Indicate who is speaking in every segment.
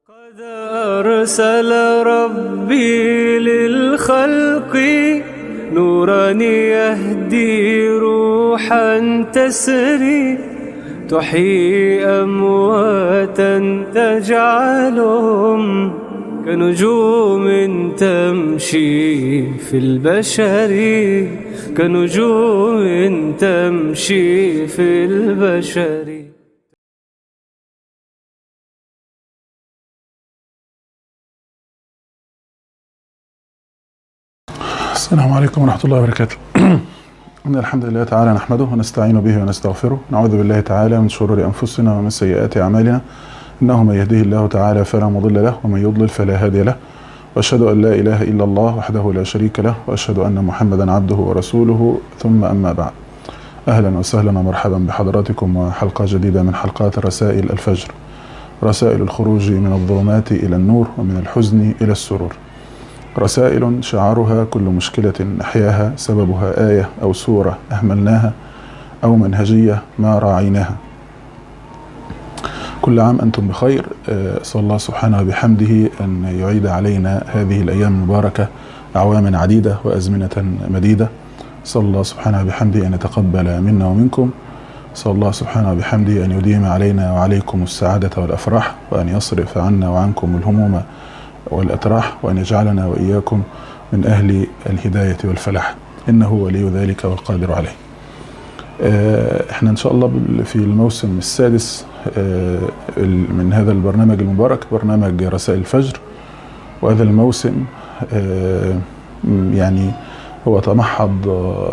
Speaker 1: قد أرسل ربي للخلق نورا يهدي روحا تسري تحيي أمواتا تجعلهم كنجوم تمشي في البشر كنجوم تمشي في البشر.
Speaker 2: السلام عليكم ورحمة الله وبركاته. إن الحمد لله تعالى نحمده ونستعين به ونستغفره، نعوذ بالله تعالى من شرور أنفسنا ومن سيئات أعمالنا، إنه من يهده الله تعالى فلا مضل له ومن يضلل فلا هادي له، وأشهد أن لا إله إلا الله وحده لا شريك له، وأشهد أن محمدا عبده ورسوله، ثم أما بعد. أهلا وسهلا ومرحبا بحضراتكم وحلقة جديدة من حلقات رسائل الفجر، رسائل الخروج من الظلمات إلى النور ومن الحزن إلى السرور، رسائل شعارها كل مشكلة نحياها سببها آية أو سورة أهملناها أو منهجية ما راعيناها. كل عام أنتم بخير. أسأل الله سبحانه بحمده أن يعيد علينا هذه الأيام المباركة أعواما عديدة وأزمنة مديدة. أسأل الله سبحانه بحمده أن يتقبل منا ومنكم. أسأل الله سبحانه بحمده أن يديم علينا وعليكم السعادة والأفراح، وأن يصرف عنا وعنكم الهموم والأتراح، وأن يجعلنا وإياكم من أهل الهداية والفلاح، إنه ولي ذلك والقادر عليه. احنا إن شاء الله في الموسم السادس من هذا البرنامج المبارك، برنامج رسائل الفجر. وهذا الموسم يعني هو تمحض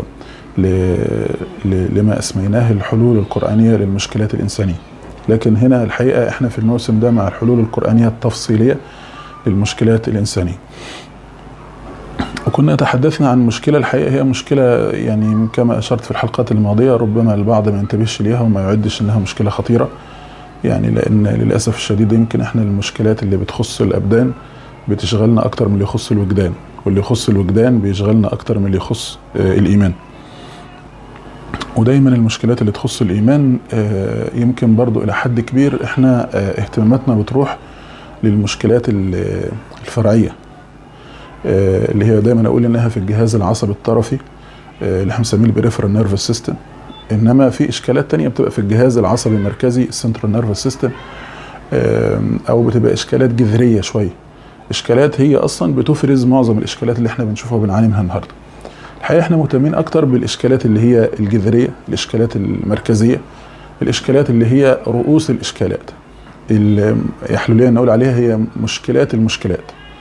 Speaker 2: لما أسميناه الحلول القرآنية للمشكلات الإنسانية، لكن هنا الحقيقة احنا في الموسم ده مع الحلول القرآنية التفصيلية للمشكلات الإنسانية. وكنا تحدثنا عن مشكلة الحقيقة هي مشكلة يعني كما أشرت في الحلقات الماضية ربما البعض ما ينتبهش ليها وما يعدش أنها مشكلة خطيرة، يعني لأن للأسف الشديد يمكن احنا المشكلات اللي بتخص الأبدان بتشغلنا أكتر من اللي يخص الوجدان، واللي يخص الوجدان بيشغلنا أكتر من اللي يخص الإيمان. ودايما المشكلات اللي تخص الإيمان يمكن برضو إلى حد كبير احنا اهتماماتنا بتروح للمشكلات الفرعية اللي هي دايما اقول انها في الجهاز العصبي الطرفي اللي احنا بنسميه البريفرال نيرفس سيستم، انما في اشكالات تانية بتبقى في الجهاز العصبي المركزي السنترال نيرفس سيستم، او بتبقى اشكالات جذرية شوية، اشكالات هي اصلا بتفرز معظم الاشكالات اللي احنا بنشوفها وبنعاني منها النهارده. الحقيقة احنا مهتمين اكتر بالاشكالات اللي هي الجذرية، الاشكالات المركزية، الاشكالات اللي هي رؤوس الاشكالات اللي حلوليا نقول عليها هي مشكلات المشكلات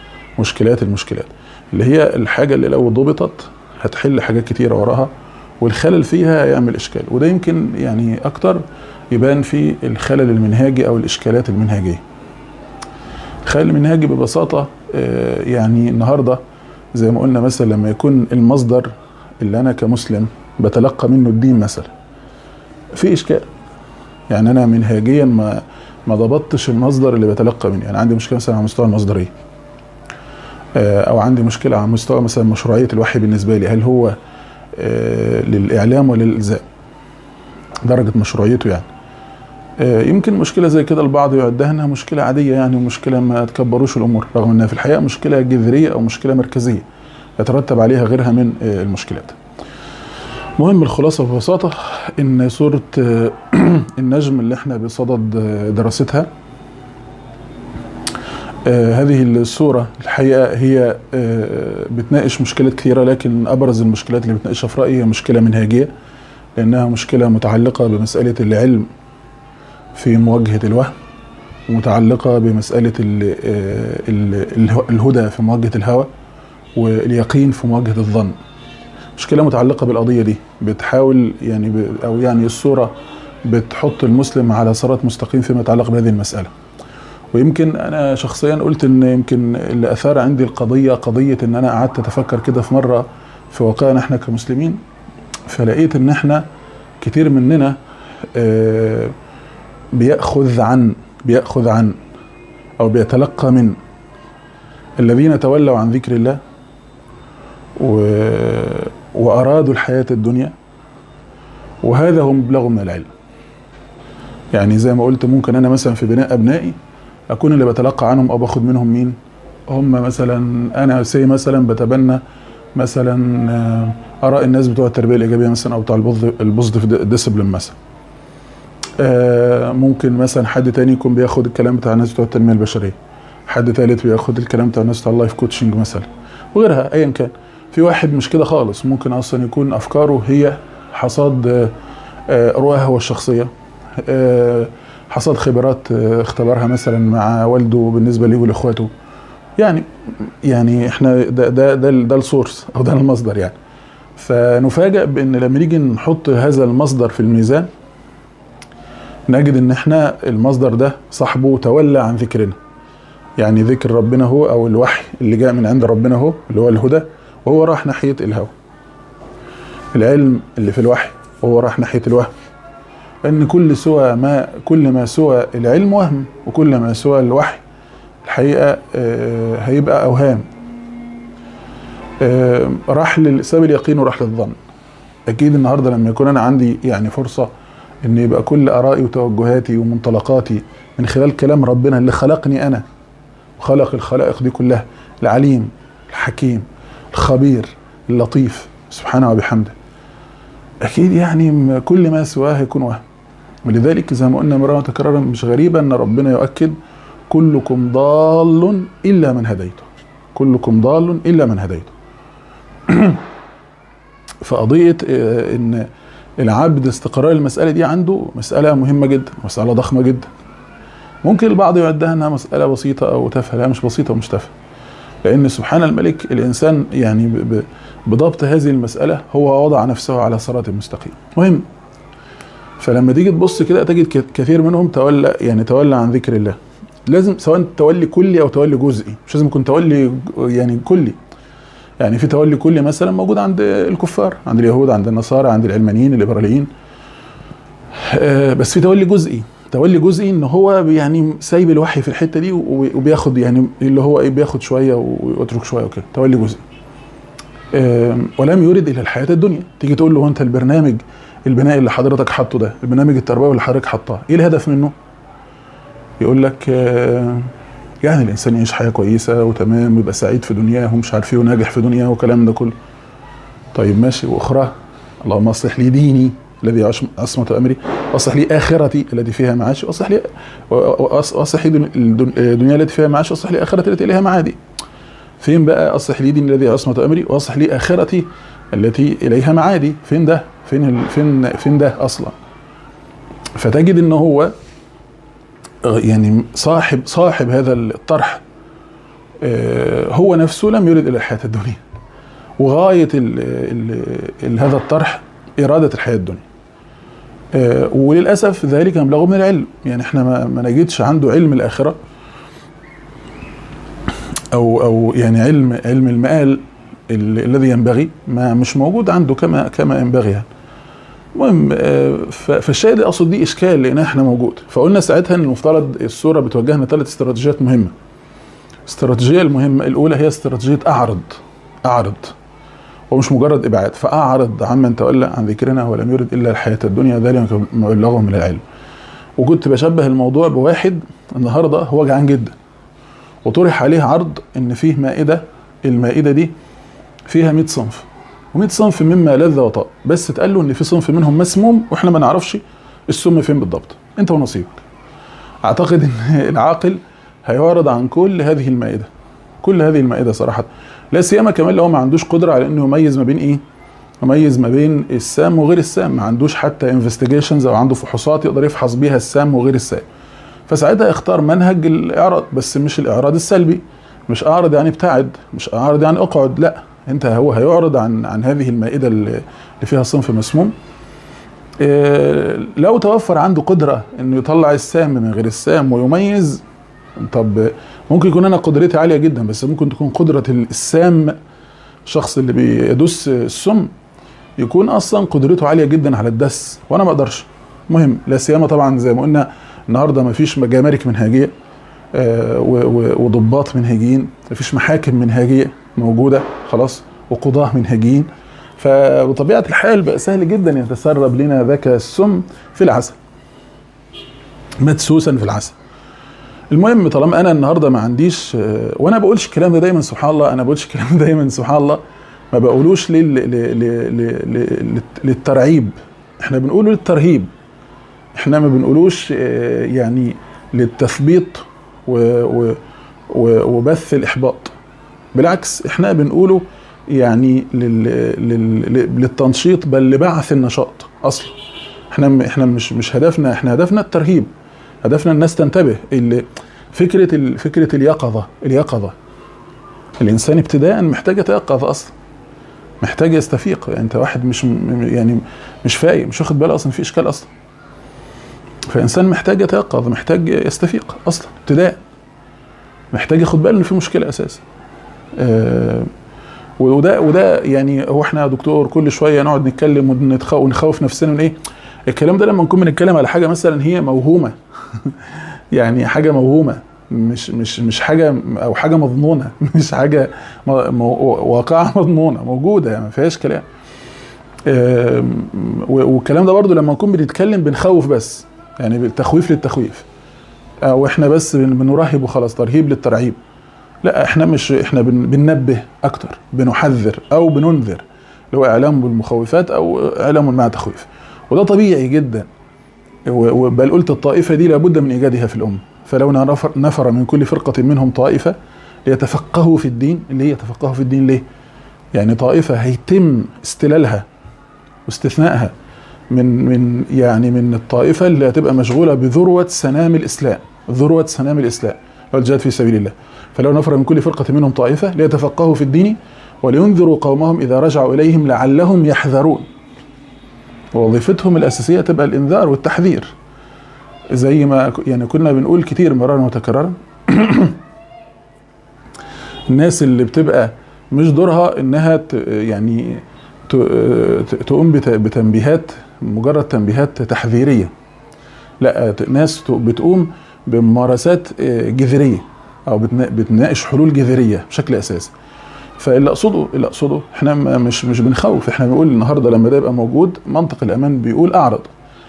Speaker 2: اللي هي الحاجة اللي لو ضبطت هتحل حاجات كتيرة وراها، والخلل فيها هيعمل إشكال. وده يمكن يعني أكتر يبان في الخلل المنهاجي أو الإشكالات المنهاجية. الخلل المنهاجي ببساطة يعني النهاردة زي ما قلنا مثلا لما يكون المصدر اللي أنا كمسلم بتلقى منه الدين مثلا في إشكال، يعني أنا منهاجيا ما ضبطتش المصدر اللي بتلقى منه، يعني عندي مشكلة مثلا على مستوى المصدرية، او عندي مشكلة على مستوى مثلا مشروعية الوحي بالنسبة لي، هل هو للإعلام ولا للإلزام، درجة مشروعيته يعني. يمكن مشكلة زي كده البعض يعدها انها مشكلة عادية يعني، ومشكلة ما تكبروش الأمور، رغم انها في الحقيقة مشكلة جذرية او مشكلة مركزية يترتب عليها غيرها من المشكلات. مهم الخلاصة ببساطة ان سورة النجم اللي احنا بصدد دراستها، هذه السورة الحقيقة هي بتناقش مشكلات كثيرة، لكن أبرز المشكلات اللي بتناقشها في رأيي هي مشكلة منهجية، لأنها مشكلة متعلقة بمسألة العلم في مواجهة الوهم، ومتعلقة بمسألة الهدى في مواجهة الهوى، واليقين في مواجهة الظن. مشكلة متعلقة بالقضية دي، بتحاول يعني أو يعني السورة بتحط المسلم على صراط مستقيم فيما يتعلق بهذه المسألة. ويمكن انا شخصيا قلت ان يمكن اللي اثار عندي قضيه ان انا قعدت اتفكر كده في مره في واقعنا احنا كمسلمين، فلقيت ان احنا كتير مننا بيأخذ عن او بيتلقى من الذين تولوا عن ذكر الله وارادوا الحياه الدنيا، وهذا هو مبلغ من العلم. يعني زي ما قلت ممكن انا مثلا في بناء ابنائي اكون اللي بتلقى عنهم او باخد منهم مين؟ هم مثلا انا مثلا بتبنى مثلا اراء الناس بتوع التربيه الايجابيه مثلا، او بتوع البوزيتيف ديسيبلين مثلا. ممكن مثلا حد تاني يكون بياخد الكلام بتاع الناس بتوع التنميه البشريه، حد ثالث بياخد الكلام بتاع الناس بتوع اللايف كوتشنج مثلا وغيرها ايا كان. في واحد مش كده خالص، ممكن اصلا يكون افكاره هي حصاد رؤاه هو الشخصيه، حصاد خبرات اختبرها مثلا مع والده بالنسبه ليه ولاخواته. يعني احنا ده السورس او ده المصدر يعني. فنفاجئ بان لما نيجي نحط هذا المصدر في الميزان نجد ان احنا المصدر ده صاحبه تولى عن ذكرنا. يعني ذكر ربنا هو او الوحي اللي جاء من عند ربنا هو اللي هو الهدى، وهو راح ناحيه الهوى. العلم اللي في الوحي وهو راح ناحيه الوهم. ان كل ما سوى العلم وهم، وكل ما سوى الوحي الحقيقه هيبقى اوهام. راح لسبب اليقين وراح للظن. اكيد النهارده لما يكون انا عندي يعني فرصه ان يبقى كل ارائي وتوجهاتي ومنطلقاتي من خلال كلام ربنا اللي خلقني انا وخلق الخلائق دي كلها، العليم الحكيم الخبير اللطيف سبحانه وبحمده، اكيد يعني كل ما سواه هيكون وهم. ولذلك زي ما قلنا مرة متكررة مش غريبة ان ربنا يؤكد كلكم ضال الا من هديته، كلكم ضال الا من هديته. فقضية ان العبد استقرار المسألة دي عنده مسألة مهمة جدا، مسألة ضخمة جدا. ممكن البعض يعدها انها مسألة بسيطة او تافهة، لا مش بسيطة ومش تافهة، لان سبحان الملك الانسان يعني بضبط هذه المسألة هو وضع نفسه على صراط مستقيم. مهم. فلما تيجي تبص كده تجد كثير منهم تولى عن ذكر الله. لازم سواء تولي كلي او تولي جزئي، مش لازم يكون تولي يعني كلي. يعني في تولي كلي مثلا موجود عند الكفار، عند اليهود، عند النصارى، عند العلمانيين الليبراليين. بس في تولي جزئي ان هو يعني سايب الوحي في الحته دي وبياخد يعني اللي هو ايه، بياخد شويه ويترك شويه وكده، تولي جزئي. ولم يرد الى الحياه الدنيا. تيجي تقول له انت البرنامج البنائي اللي حضرتك حاطه ده، البرنامج التربوي اللي حضرتك حاطاه، ايه الهدف منه؟ يقول لك يعني الانسان يعيش حياه كويسه وتمام ويبقى سعيد في دنياه ومش عارف ايه وناجح في دنياه والكلام ده كله. طيب ماشي، واخرى اللهم اصلح لي ديني الذي عصمة امري، واصلح لي اخرتي التي فيها معاشي، واصلح لي الدنيا التي فيها معاشي، واصلح لي اخرتي التي اليها معادي. فين بقى اصلح لي ديني الذي عصمة امري واصلح لي اخرتي التي اليها معادي؟ فين ده؟ فين ده اصلا؟ فتجد ان هو يعني صاحب هذا الطرح هو نفسه لم يرد الى الحياة الدنيا، وغاية هذا الطرح إرادة الحياة الدنيا. وللأسف ذلك مبلغه من العلم. يعني احنا ما نجدش عنده علم الآخرة أو يعني علم المآل الذي ينبغي، ما مش موجود عنده كما ينبغي يعني. المهم فالشاهد أقصد دي إشكال لأن احنا موجود. فقلنا ساعتها إن المفترض السورة بتوجهنا 3 استراتيجيات مهمة. الاستراتيجية المهمة الأولى هي استراتيجية أعرض ومش مجرد إبعاد. فأعرض عمن تولى عن ذكرنا ولم يرد إلا الحياة الدنيا ذلك مبلغه من العلم. وكنت بشبه الموضوع بواحد النهاردة هو جعان جدا وطرح عليه عرض إن فيه مائدة، المائدة دي فيها 100 صنف و100 صنف مما لذ وطاب، بس اتقال له إن في صنف منهم مسموم وإحنا ما نعرفش السم فين بالضبط، أنت ونصيبك. أعتقد إن العاقل هيعرض عن كل هذه المائدة صراحة، لا سيما كمان لو ما عندوش قدرة على انه يميز ما بين ايه، يميز ما بين السام وغير السام، ما عندوش حتى انفستيجيشنز او عنده فحوصات يقدر يفحص بيها السام وغير السام. فساعتها اختار منهج الاعراض، بس مش الاعراض السلبي، مش اعرض يعني ابتعد، مش اعرض يعني اقعد، لا، انت هو هيعرض عن هذه المائدة اللي فيها صنف مسموم. لو توفر عنده قدرة انه يطلع السام من غير السام ويميز، طب ممكن يكون انا قدرتي عالية جدا، بس ممكن تكون قدرة السام، الشخص اللي بيدس السم يكون اصلا قدرته عالية جدا على الدس وانا ما اقدرش. مهم، لا سيما طبعا زي ما قلنا النهارده ما فيش جمارك منهجية وضباط منهجيين، ما فيش محاكم منهجية موجودة خلاص وقضاة منهجيين. فبطبيعة الحال بقى سهل جدا يتسرب لنا ذاك السم في العسل، مدسوسا في العسل. المهم طالما انا النهارده ما عنديش، وانا بقولش الكلام ده دايما سبحان الله، انا بقولش الكلام ده دايما سبحان الله، ما بقولوش للترعيب، احنا بنقوله للترهيب، احنا ما بنقولوش يعني للتثبيط وبث الاحباط، بالعكس احنا بنقوله يعني للتنشيط، بل لبعث النشاط اصلا. احنا مش هدفنا، احنا هدفنا الترهيب، هدفنا الناس تنتبه. فكره اليقظه الانسان ابتداء محتاج يتيقظ اصلا، محتاج يستفيق. يعني انت واحد مش فايق، مش واخد باله اصلا في اشكال اصلا، فانسان محتاج يتيقظ، محتاج يستفيق اصلا ابتداء، محتاج ياخد باله ان في مشكله اساسا. وده يعني هو احنا يا دكتور كل شويه نقعد نتكلم ونخوف نفسنا من ايه الكلام ده، لما نكون بنتكلم على حاجه مثلا هي موهومه يعني حاجه موهومه، مش حاجه، او حاجه مظنونه، مش حاجه واقعه مضمونه موجوده، يعني ما فيهاش كلام. والكلام ده برضو لما نكون بنتكلم بنخوف بس، يعني بالتخويف للتخويف، او احنا بس بنرهب وخلاص، ترهيب للترعيب. لا، احنا بننبه اكتر، بنحذر او بننذر، اللي هو اعلام بالمخوفات او اعلام مع تخويف. وده طبيعي جدا، بل قلت الطائفه دي لابد من ايجادها في الامه. فلو نفر من كل فرقه منهم طائفه ليتفقهوا في الدين. اللي هي يتفقهوا في الدين ليه؟ يعني طائفه هيتم استلالها واستثنائها من الطائفه اللي هتبقى مشغوله بذروه سنام الاسلام، ذروه سنام الاسلام والجهاد في سبيل الله. فلو نفر من كل فرقه منهم طائفه ليتفقهوا في الدين ولينذروا قومهم اذا رجعوا اليهم لعلهم يحذرون. ووظيفتهم الاساسيه تبقى الانذار والتحذير، زي ما يعني كنا بنقول كتير مرارا وتكرارا. الناس اللي بتبقى مش دورها انها يعني تقوم بتنبيهات، مجرد تنبيهات تحذيريه، لا، ناس بتقوم بممارسات جذريه، او بتناقش حلول جذريه بشكل اساسي. فاللي اقصده احنا مش بنخوف، احنا بنقول النهارده لما ده يبقى موجود منطق الامان بيقول اعرض.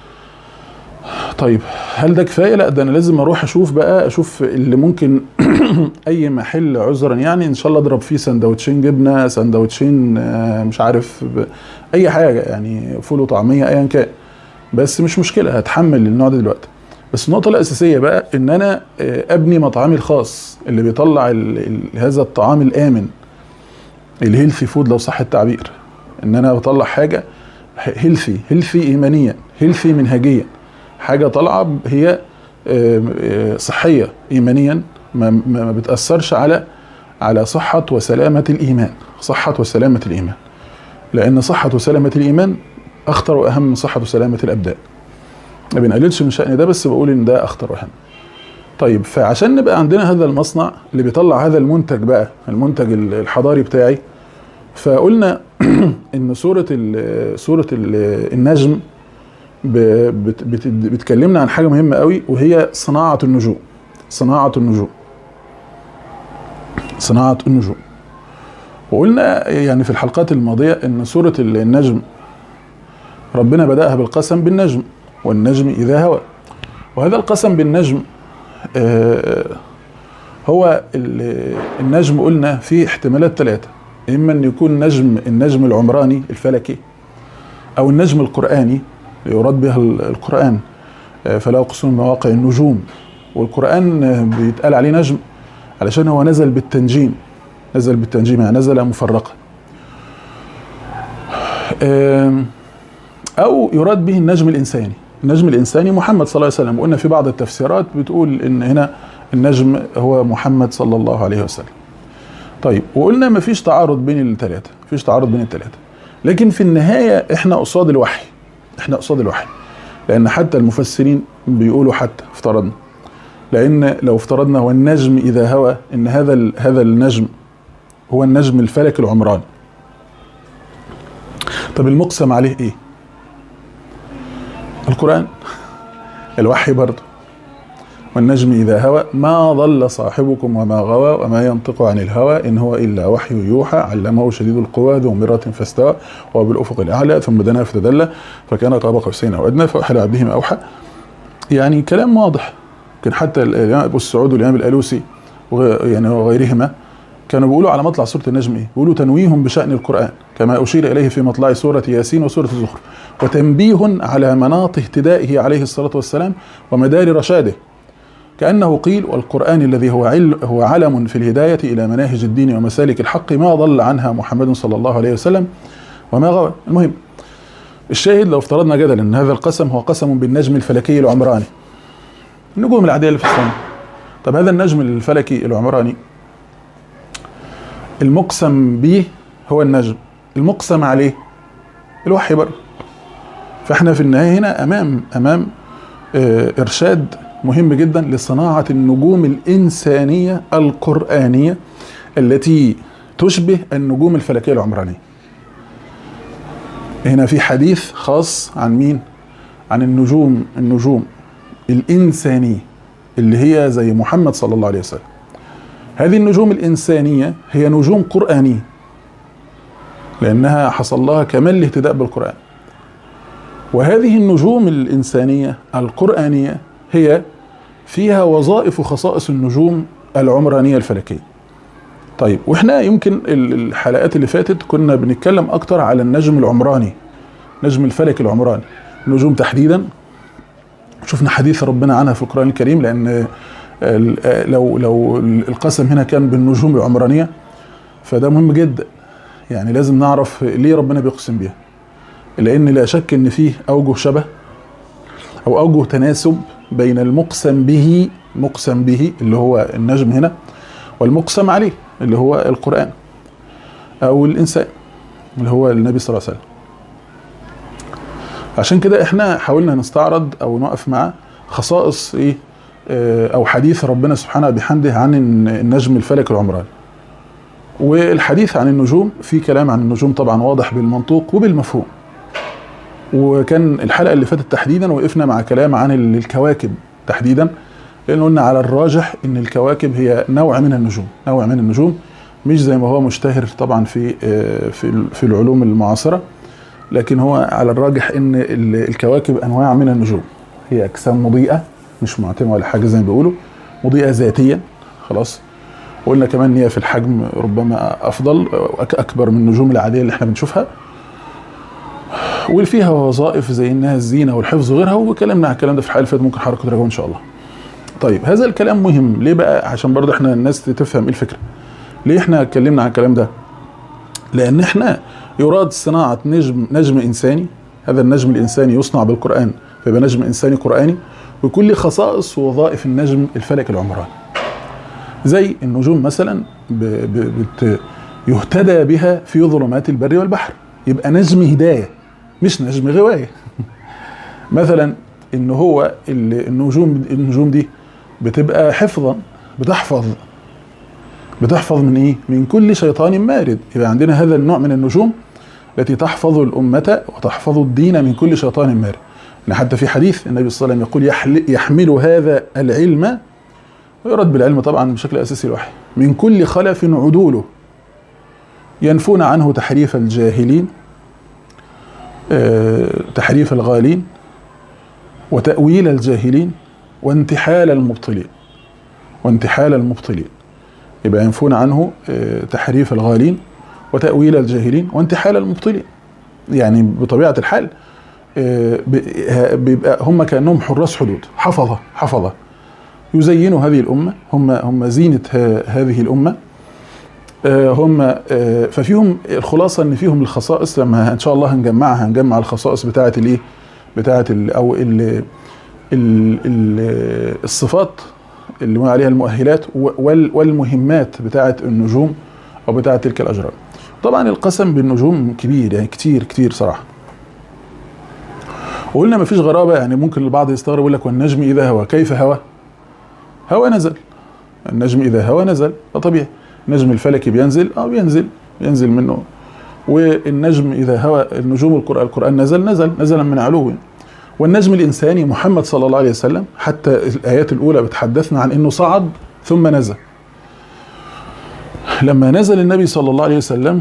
Speaker 2: طيب هل ده كفايه؟ لا، ده انا لازم اروح اشوف اللي ممكن اي محل عذرا يعني ان شاء الله اضرب فيه سندوتشين جبنه، سندوتشين مش عارف اي حاجه، يعني فول وطعميه ايا كان، بس مش مشكله، هتحمل النوع ده دلوقتي. بس النقطه الاساسيه بقى ان انا ابني مطعمي الخاص اللي بيطلع هذا الطعام الامن، الهيلثي فود لو صح التعبير، ان انا بطلع حاجه هيلثي ايمانيا، هيلثي منهجيا، حاجه طالعه هي صحيه ايمانيا، ما بتاثرش على صحه وسلامه الايمان، صحه وسلامه الايمان، لان صحه وسلامه الايمان اخطر واهم من صحه وسلامه الابدان. ما بنقللش من شأن ده، بس بقول ان ده اخطر واهم. طيب فعشان نبقى عندنا هذا المصنع اللي بيطلع هذا المنتج بقى، المنتج الحضاري بتاعي، فقلنا ان سورة النجم بتكلمنا عن حاجة مهمة قوي، وهي صناعة النجوم. وقلنا يعني في الحلقات الماضية ان سورة النجم ربنا بدأها بالقسم بالنجم، والنجم إذا هوى. وهذا القسم بالنجم هو النجم قلنا فيه احتمالات ثلاثة، إما أن يكون النجم العمراني الفلكي، أو النجم القرآني يراد بها القرآن، فلا أقسم بمواقع النجوم. والقرآن بيتقال عليه نجم علشان هو نزل بالتنجيم، يعني نزل مفرقا. أو يراد به النجم الإنساني محمد صلى الله عليه وسلم. وقلنا في بعض التفسيرات بتقول إن هنا النجم هو محمد صلى الله عليه وسلم. طيب، وقلنا مفيش تعارض بين الثلاثة، لكن في النهاية احنا قصاد الوحي، لأن حتى المفسرين بيقولوا، حتى افترضنا، لأن لو افترضنا هو النجم إذا هوى، إن هذا النجم هو النجم الفلك العمراني. طب المقسم عليه إيه؟ القرآن، الوحي برضه. والنجم إذا هوى ما ضل صاحبكم وما غوى وما ينطق عن الهوى إن هو إلا وحي يوحى علمه شديد القوى ذو مرة فاستوى وهو بالأفق الأعلى ثم دنا فتدلى فكان قاب قوسين أو أدنى فأوحى لعبده ما أوحى. يعني كلام واضح يمكن حتى الإمام أبو السعود والإمام الألوسي يعني وغيرهما كانوا بيقولوا على مطلع سورة النجم إيه؟ بيقولوا تنويه بشأن القرآن كما أشير إليه في مطلع سورة ياسين وسورة الزخرف، وتنبيه على مناط اهتدائه عليه الصلاة والسلام ومدار رشاده، كأنه قيل والقرآن الذي هو علم في الهداية إلى مناهج الدين ومسالك الحق ما ضل عنها محمد صلى الله عليه وسلم وما غوى. المهم الشاهد، لو افترضنا جدلا أن هذا القسم هو قسم بالنجم الفلكي العمراني، النجوم العادية اللي في السماء. طب هذا النجم الفلكي العمراني المقسم به هو النجم، المقسم عليه الوحي برضه. فاحنا في النهاية هنا أمام إرشاد مهم جدا لصناعة النجوم الإنسانية القرآنية التي تشبه النجوم الفلكية العمرانية. هنا في حديث خاص عن مين؟ عن النجوم الإنسانية اللي هي زي محمد صلى الله عليه وسلم. هذه النجوم الإنسانية هي نجوم قرآنية لأنها حصل لها كمال الاهتداء بالقرآن. وهذه النجوم الإنسانية القرآنية هي فيها وظائف وخصائص النجوم العمرانية الفلكية. طيب، واحنا يمكن الحلقات اللي فاتت كنا بنتكلم أكتر على النجم العمراني، نجم الفلك العمراني، النجوم تحديدا. شفنا حديث ربنا عنها في القرآن الكريم، لأن لو القسم هنا كان بالنجوم العمرانية فده مهم جدا، يعني لازم نعرف ليه ربنا بيقسم بيها، لأن لا شك إن فيه أوجه شبه أو أوجه تناسب بين المقسم به اللي هو النجم هنا والمقسم عليه اللي هو القرآن أو الإنسان اللي هو النبي صلى الله عليه وسلم. عشان كده احنا حاولنا نستعرض أو نقف مع خصائص إيه أو حديث ربنا سبحانه بحمده عن النجم الفلك العمراني. والحديث عن النجوم، في كلام عن النجوم طبعا واضح بالمنطوق وبالمفهوم. وكان الحلقة اللي فاتت تحديدا وقفنا مع كلام عن الكواكب تحديدا، لأن قلنا على الراجح إن الكواكب هي نوع من النجوم، مش زي ما هو مشتهر طبعا في العلوم المعاصرة، لكن هو على الراجح إن الكواكب أنواع من النجوم، هي أجسام مضيئة مش معتمة ولا حاجة زي ما بيقولوا، مضيئة ذاتيا خلاص. وقلنا كمان إن هي في الحجم ربما أفضل أكبر من النجوم العادية اللي احنا بنشوفها، واللي فيها وظائف زي انها الزينه والحفظ وغيرها، وكلامنا عن الكلام ده في الحلقه اللي فاتت، ممكن حضرتك تراجعوه ان شاء الله. طيب، هذا الكلام مهم ليه بقى؟ عشان برضه احنا الناس تفهم ايه الفكره. ليه احنا اتكلمنا عن الكلام ده؟ لان احنا يراد صناعه نجم انساني، هذا النجم الانساني يصنع بالقران فيبقى نجم انساني قراني، وكل خصائص ووظائف النجم الفلك العمراني. زي النجوم مثلا يهتدى بها في ظلمات البر والبحر، يبقى نجم هدايه مش نجم غوايه. مثلا ان هو النجوم دي بتبقى حفظا، بتحفظ من ايه؟ من كل شيطان مارد. يبقى عندنا هذا النوع من النجوم التي تحفظ الأمة وتحفظ الدين من كل شيطان مارد. حتى في حديث النبي صلى الله عليه وسلم يقول يحمل هذا العلم، ويرد بالعلم طبعا بشكل أساسي الوحي، من كل خلف عدوله ينفون عنه تحريف الجاهلين، تحريف الغالين، وتأويل الجاهلين، وانتحال المبطلين. يبقى ينفون عنه تحريف الغالين وتأويل الجاهلين وانتحال المبطلين. يعني بطبيعة الحال بيبقى هم كأنهم حراس حدود، حفظة يزينوا هذه الأمة، هم زينة هذه الأمة. هم ففيهم الخلاصة ان فيهم الخصائص، لما ان شاء الله هنجمع الخصائص بتاعه الايه، بتاعه او الصفات اللي ما عليها المؤهلات والمهمات بتاعه النجوم او بتاعه تلك الاجرام. طبعا القسم بالنجوم كبير، يعني كتير صراحه. وقلنا ما فيش غرابه، يعني ممكن البعض يستغرب يقول لك والنجم اذا هوى، كيف هوى نزل. النجم اذا هوى نزل، ده طبيعي. النجم الفلكي بينزل منه. والنجم إذا هوى، النجوم القرآن نزل من علو. والنجم الإنساني محمد صلى الله عليه وسلم، حتى الآيات الأولى بتحدثنا عن أنه صعد ثم نزل. لما نزل النبي صلى الله عليه وسلم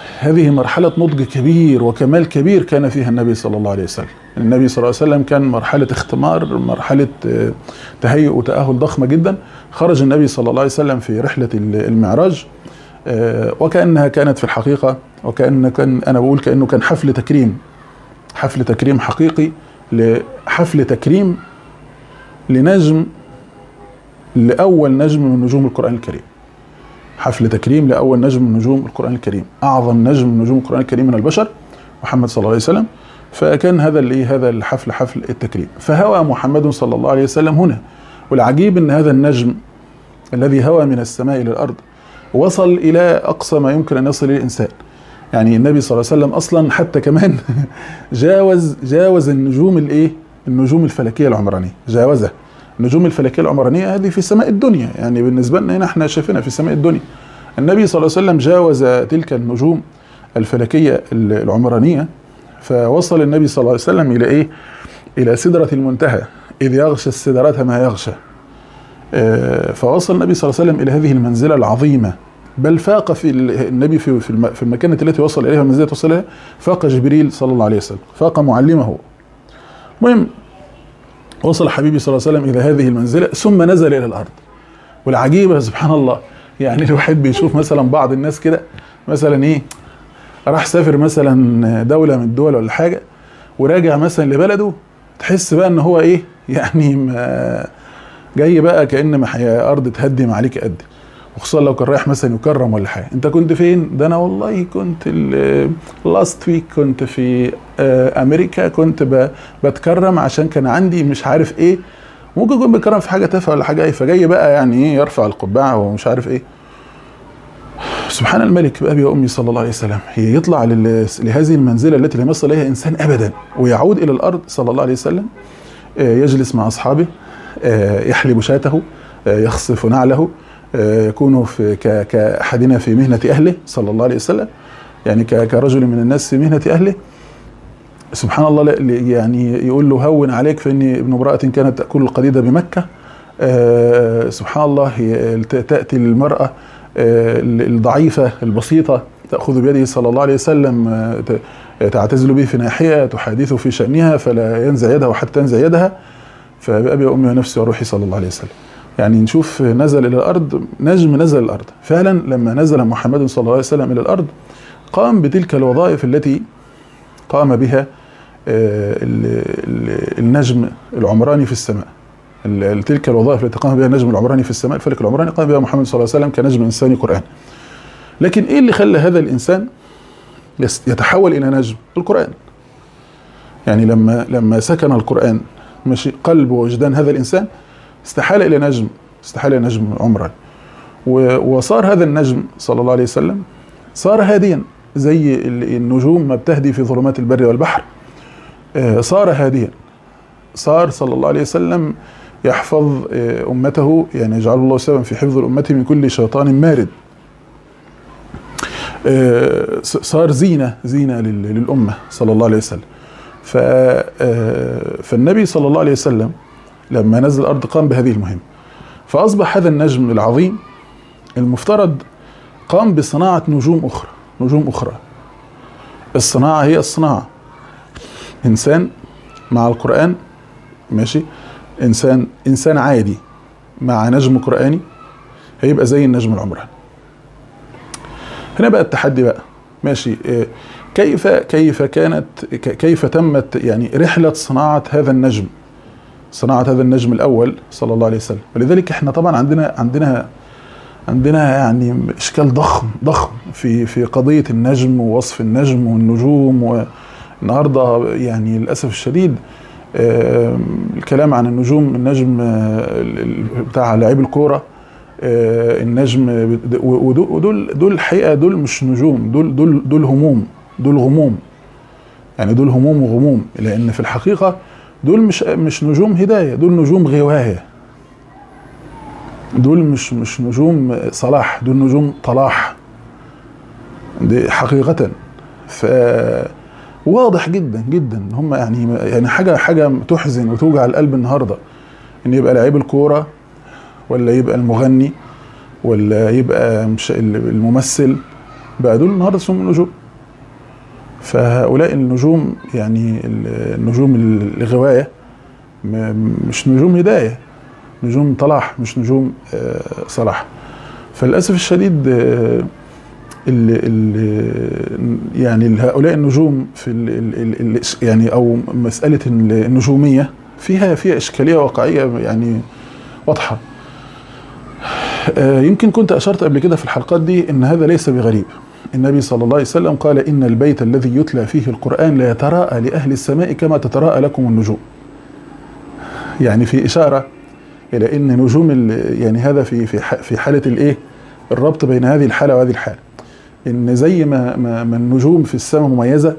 Speaker 2: هذه مرحلة نضج كبير وكمال كبير كان فيها النبي صلى الله عليه وسلم. النبي صلى الله عليه وسلم كان مرحلة اختمار، مرحلة تهيؤ وتأهل ضخمة جدا. خرج النبي صلى الله عليه وسلم في رحلة المعراج وكأنها كانت في الحقيقة أنا بقول كأنه كان حفل تكريم حقيقي، لحفل تكريم لنجم، لأول نجم من نجوم القرآن الكريم. حفل تكريم لأول نجم من نجوم القرآن الكريم، أعظم نجم من نجوم القرآن الكريم من البشر محمد صلى الله عليه وسلم. فكان هذا الحفل حفل التكريم، فهوى محمد صلى الله عليه وسلم هنا. والعجيب أن هذا النجم الذي هوى من السماء إلى الأرض وصل إلى أقصى ما يمكن أن يصل إلى الإنسان. يعني النبي صلى الله عليه وسلم أصلا حتى كمان جاوز النجوم الفلكية العمرانية، جاوزها. النجوم الفلكية العمرانية هذه في سماء الدنيا، يعني بالنسبة لنا هنا احنا شايفينها في سماء الدنيا. النبي صلى الله عليه وسلم جاوز تلك النجوم الفلكية العمرانية، فوصل النبي صلى الله عليه وسلم إلى إلى سدرة المنتهى، إذ يغشى السدرات ما يغشى. فوصل النبي صلى الله عليه وسلم إلى هذه المنزلة العظيمة، بل فاق في النبي في المكانة التي وصل إليها، المنزلة وصل إليها، فاق جبريل صلى الله عليه وسلم، فاق معلمه. المهم وصل حبيبي صلى الله عليه وسلم إلى هذه المنزلة ثم نزل إلى الأرض. والعجيبة سبحان الله، يعني الواحد بيشوف مثلا بعض الناس كده مثلا راح سافر مثلا دولة من الدول ولا حاجة وراجع مثلا لبلده، تحس بقى ان هو يعني ما جاي بقى كأن ما أرض تهدم عليك قد، وخصوصا لو كان رايح مثلا يكرم ولا حاجة. انت كنت فين؟ ده انا والله كنت لاست ويك كنت في امريكا، كنت بتكرم عشان كان عندي مش عارف ممكن يكون بيكرم في حاجة تافهة ولا حاجة فجاي بقى يعني يرفع القبعة ومش عارف سبحان الملك بأبي وأمي صلى الله عليه وسلم، هي يطلع لهذه المنزلة التي لم يصل إليها إنسان أبدا، ويعود إلى الأرض صلى الله عليه وسلم، يجلس مع أصحابه، يحلب شاته، يخصف نعله، يكون كأحدنا في مهنة أهله صلى الله عليه وسلم، يعني كرجل من الناس في مهنة أهله. سبحان الله، يعني يقول له هون عليك فإني ابن امرأة كانت تأكل القديد بمكة. سبحان الله، تأتي المرأة الضعيفة البسيطة تأخذ بيده صلى الله عليه وسلم، تعتزل به في ناحية، تحادثه في شأنها فلا ينزع يده حتى تنزع يدها، فبأبي وأمي ونفسي وروحي صلى الله عليه وسلم. يعني نشوف نزل إلى الأرض، نجم نزل الأرض فعلا. لما نزل محمد صلى الله عليه وسلم إلى الأرض قام بتلك الوظائف التي قام بها النجم العمراني في السماء. تلك الوظائف التي قام بها النجم العمراني في السماء، الفلك العمراني، قام بها محمد صلى الله عليه وسلم كنجم إنساني قرآن. لكن إيه اللي خلى هذا الإنسان يتحول إلى نجم؟ القرآن. يعني لما سكن القرآن ماشي قلب ووجدان هذا الإنسان، استحال إلى نجم عمراني، وصار هذا النجم صلى الله عليه وسلم صار هاديا زي النجوم ما بتهدي في ظلمات البر والبحر. صار هاديا، صار صلى الله عليه وسلم يحفظ أمته، يعني يجعل الله سببا في حفظ الأمة من كل شيطان مارد. صار زينة للأمة صلى الله عليه وسلم. فالنبي صلى الله عليه وسلم لما نزل الأرض قام بهذه المهمة، فأصبح هذا النجم العظيم المفترض قام بصناعة نجوم أخرى. الصناعة هي الصناعة، إنسان مع القرآن ماشي، إنسان عادي مع نجم قرآني هيبقى زي النجم العمراني. هنا بقى التحدي بقى ماشي، كيف تمت يعني رحلة صناعة هذا النجم الأول صلى الله عليه وسلم. ولذلك احنا طبعا عندنا يعني إشكال ضخم في قضية النجم ووصف النجم والنجوم. والنهاردة يعني للأسف الشديد الكلام عن النجم بتاع لاعبي الكورة، النجم، ودول الحقيقة دول مش نجوم، دول غموم، يعني دول هموم وغموم، لأن في الحقيقة دول مش نجوم هداية، دول نجوم غواية، دول مش نجوم صلاح، دول نجوم طلاح دي حقيقة. فواضح جدا هم يعني حاجة تحزن وتوجع القلب النهاردة، ان يبقى لاعب الكورة ولا يبقى المغني ولا يبقى الممثل بقى دول النهارده اسمهم النجوم. فهؤلاء النجوم يعني النجوم الغواية مش نجوم هداية، نجوم طلاح مش نجوم صلاح. فللأسف الشديد يعني هؤلاء النجوم في يعني أو مسألة النجومية فيها إشكالية واقعية يعني واضحة. يمكن كنت أشرت قبل كده في الحلقات دي إن هذا ليس بغريب. النبي صلى الله عليه وسلم قال إن البيت الذي يتلى فيه القرآن لا يتراءى لأهل السماء كما تتراءى لكم النجوم. يعني في إشارة إلى إن نجوم يعني هذا في حالة الإيه؟ الربط بين هذه الحالة وهذه الحالة. إن زي ما النجوم في السماء مميزة،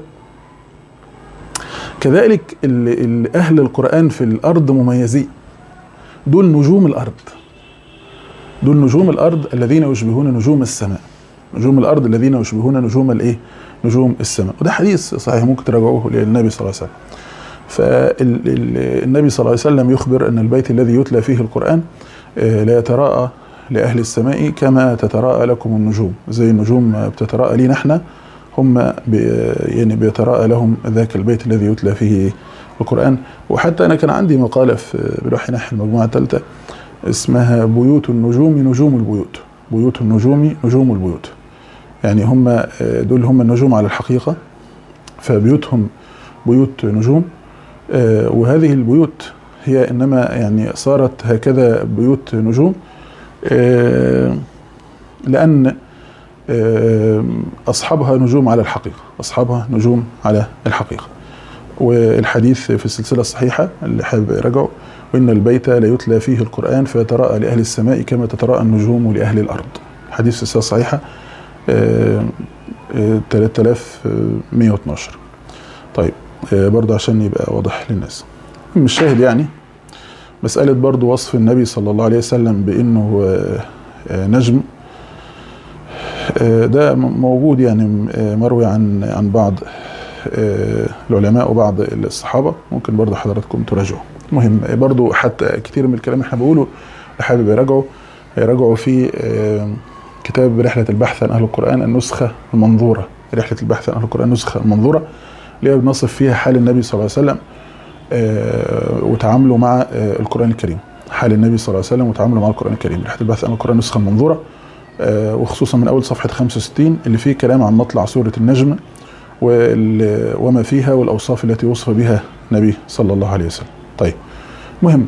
Speaker 2: كذلك أهل القرآن في الأرض مميزين. دول نجوم الأرض، دول نجوم الأرض الذين يشبهون نجوم السماء. نجوم الأرض الذين يشبهون نجوم الإيه؟ نجوم السماء. وده حديث صحيح ممكن تراجعوه للنبي صلى الله عليه وسلم. فالنبي صلى الله عليه وسلم يخبر أن البيت الذي يتلى فيه القرآن لا يتراءى لأهل السماء كما تتراءى لكم النجوم. زي النجوم بتتراءى لينا احنا، هم يعني بيتراءى لهم ذاك البيت الذي يتلى فيه القرآن. وحتى أنا كان عندي مقالة في بلوح نحل المجموعة الثالثة اسمها بيوت النجوم نجوم البيوت. بيوت النجوم نجوم البيوت، يعني هم دول هم النجوم على الحقيقة، فبيوتهم بيوت نجوم. وهذه البيوت هي إنما يعني صارت هكذا بيوت نجوم لأن أصحابها نجوم على الحقيقة، أصحابها نجوم على الحقيقة. والحديث في السلسلة الصحيحة اللي حابب يراجعه، وإن البيت لا يتلى فيه القرآن فيتراءى لأهل السماء كما تتراءى النجوم لأهل الأرض. حديث في السلسلة الصحيحة 3112. طيب برضو عشان يبقى واضح للناس، مش شاهد يعني مسألة برضو وصف النبي صلى الله عليه وسلم بأنه نجم. ده موجود يعني مروي عن بعض العلماء وبعض الصحابة، ممكن برضو حضراتكم تراجعوا. مهم برضو حتى كتير من الكلام احنا بقوله حابب يراجعوا في كتاب رحلة البحث عن أهل القرآن النسخة المنظورة. رحلة البحث عن أهل القرآن النسخة المنظورة اللي بنصف فيها حال النبي صلى الله عليه وسلم وتعامله مع القرآن الكريم. حال النبي صلى الله عليه وسلم وتعامله مع القرآن الكريم. رحلة البحث عن القرآن النسخة المنظورة، وخصوصا من أول صفحة 65 اللي فيه كلام عن مطلع سورة النجم وما فيها والأوصاف التي وصف بها النبي صلى الله عليه وسلم. طيب مهم،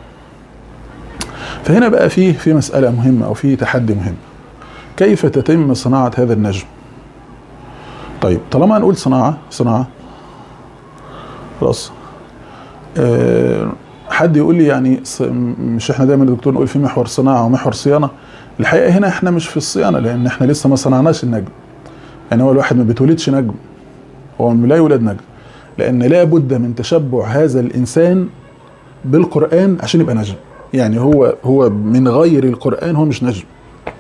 Speaker 2: فهنا بقى في مسألة مهمة أو في تحدي مهم، كيف تتم صناعة هذا النجم؟ طيب طالما نقول صناعة خلاص، حد يقول لي يعني مش احنا دايما الدكتور نقول في محور صناعة ومحور صيانة؟ الحقيقة هنا احنا مش في الصيانة، لأن احنا لسه ما صنعناش النجم. يعني هو الواحد ما بيتولدش نجم، هو لا يولد نجم، لأن لا بد من تشبع هذا الإنسان بالقرآن عشان يبقى نجم. يعني هو من غير القرآن هو مش نجم.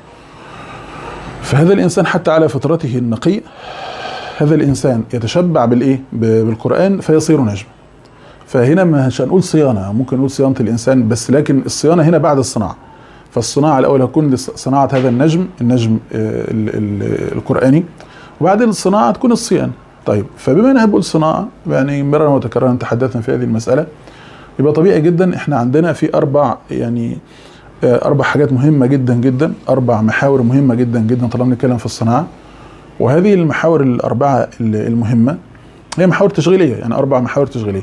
Speaker 2: فهذا الإنسان حتى على فطرته النقية هذا الإنسان يتشبع بالإيه؟ بالقرآن فيصير نجم. فهنا مش هنقول صيانة، ممكن نقول صيانة الإنسان بس، لكن الصيانة هنا بعد الصناعة. فالصناعة الأول هتكون صناعة هذا النجم القرآني، وبعدين الصناعة تكون الصيانة. طيب فبما أنها بقول صناعة يعني مرة وتكرارا تحدثنا في هذه المسألة، يبقى طبيعي جدا احنا عندنا في أربع حاجات مهمة جدا جدا، 4 محاور مهمة جدا جدا طالما نتكلم في الصناعة. وهذه المحاور الأربعة المهمة هي محاور تشغيلية، يعني 4 محاور تشغيلية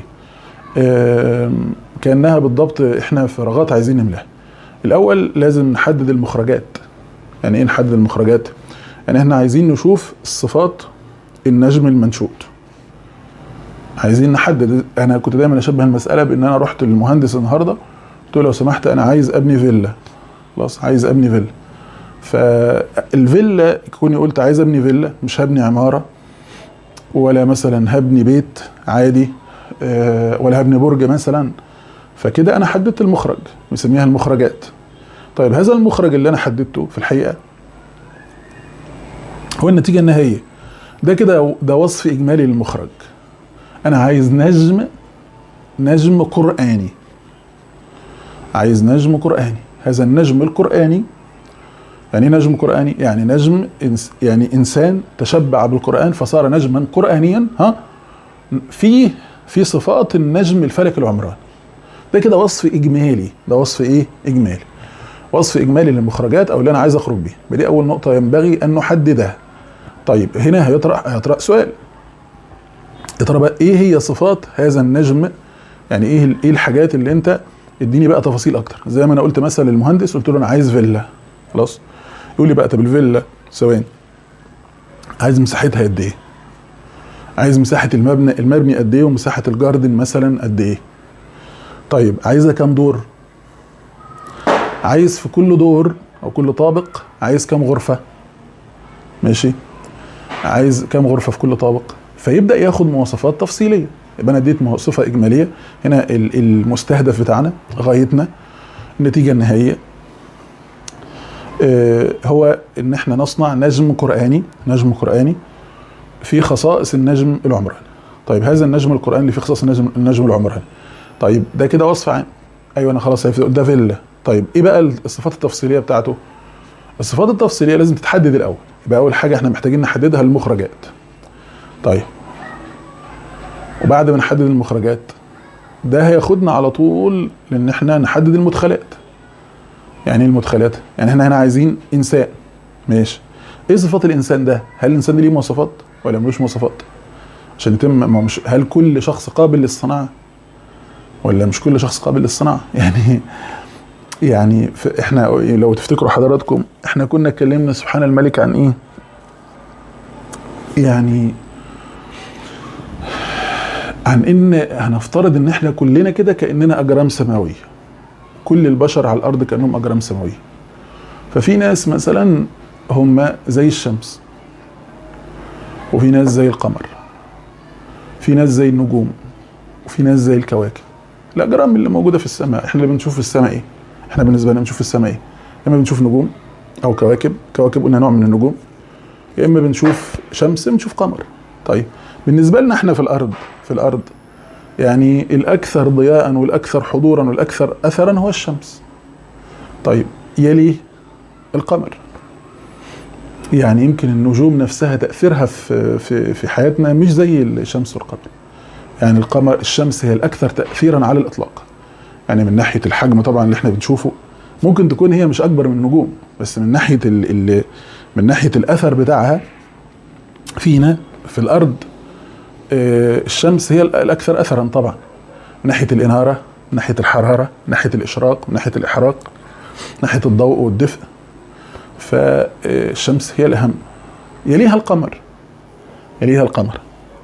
Speaker 2: كأنها بالضبط احنا فراغات عايزين نملاها. الأول لازم نحدد المخرجات. يعني ايه نحدد المخرجات؟ يعني احنا عايزين نشوف الصفات النجم المنشود، عايزين نحدد. انا كنت دايما اشبه المسألة بان انا رحت للمهندس النهاردة قلت له لو سمحت انا عايز ابني فيلا، خلاص عايز ابني فيلا. فالفيلا كوني قلت عايز ابني فيلا، مش هبني عمارة ولا مثلا هبني بيت عادي ولا هبني برج مثلا، فكده انا حددت المخرج، بنسميها المخرجات. طيب هذا المخرج اللي انا حددته في الحقيقة هو النتيجة النهائية. ده كده ده وصف اجمالي للمخرج. انا عايز نجم قرآني، عايز نجم قرآني. هذا النجم القرآني يعني نجم قرآني، يعني نجم يعني إنسان تشبع بالقرآن فصار نجما قرآنيا، في صفات النجم الفلك العمراني. ده كده وصف إجمالي، ده وصف إيه؟ إجمالي، وصف إجمالي للمخرجات أو اللي أنا عايز أخرج بيه. بدي أول نقطة ينبغي أن نحددها. طيب هنا هيطرح سؤال، يا ترى بقى إيه هي صفات هذا النجم؟ يعني إيه الحاجات اللي أنت اديني بقى تفاصيل أكتر. زي ما أنا قلت مثلا للمهندس، قلت له أنا عايز فيلا، خلاص، يقول لي بقى طب الفيلا ثواني، عايز مساحتها قد إيه؟ عايز مساحة المبني قد إيه، ومساحة الجاردن مثلا قد إيه؟ طيب عايزها كام دور؟ عايز في كل دور او كل طابق عايز كام غرفة؟ ماشي، عايز كام غرفة في كل طابق؟ فيبدأ ياخد مواصفات تفصيلية. يبقى انا اديت صفة اجمالية. هنا المستهدف بتاعنا، غايتنا، النتيجة النهائية هو ان احنا نصنع نجم قرآني، نجم قرآني في خصائص النجم العمراني. طيب هذا النجم القرآني اللي في خصائص النجم العمراني، طيب ده كده وصف عام. ايوه انا خلاص ده فيلا. طيب ايه بقى الصفات التفصيليه بتاعته؟ الصفات التفصيليه لازم تتحدد الاول. يبقى اول حاجه احنا محتاجين نحددها المخرجات. طيب وبعد ما نحدد المخرجات ده هياخدنا على طول لان احنا نحدد المدخلات. يعني ايه المدخلات؟ يعني احنا هنا عايزين انسان، ماشي، ايه صفات الانسان ده؟ هل الانسان ده ليه مواصفات ولا ملوش مواصفات؟ عشان يتم هل كل شخص قابل للصناعه ولا مش كل شخص قابل للصناعه؟ يعني احنا لو تفتكروا حضراتكم احنا كنا اتكلمنا سبحان الملك عن ايه؟ يعني عن ان هنفترض ان احنا كلنا كده كأننا اجرام سماوية، كل البشر على الارض كأنهم اجرام سماوية. ففي ناس مثلا هم زي الشمس، وفي ناس زي القمر، في ناس زي النجوم، وفي ناس زي الكواكب. الاجرام اللي موجودة في السماء، احنا اللي بنشوف في السماء ايه؟ احنا بالنسبه لنا بنشوف في السماء ايه؟ يا اما بنشوف نجوم او كواكب قلنا نوع من النجوم، يا اما بنشوف شمس، بنشوف قمر. طيب بالنسبه لنا احنا في الارض يعني الاكثر ضياء والاكثر حضورا والاكثر اثرا هو الشمس. طيب يلي القمر. يعني يمكن النجوم نفسها تاثيرها في حياتنا مش زي الشمس والقمر. يعني الشمس هي الاكثر تاثيرا على الاطلاق. يعني من ناحيه الحجم طبعا اللي احنا بنشوفه ممكن تكون هي مش اكبر من النجوم، بس من ناحيه من ناحيه الاثر بتاعها فينا في الارض الشمس هي الاكثر اثرا طبعا، من ناحيه الاناره، من ناحيه الحراره، من ناحيه الاشراق، من ناحيه الاحراق، من ناحيه الضوء والدفء. فالشمس هي الاهم، يليها القمر، يليها القمر.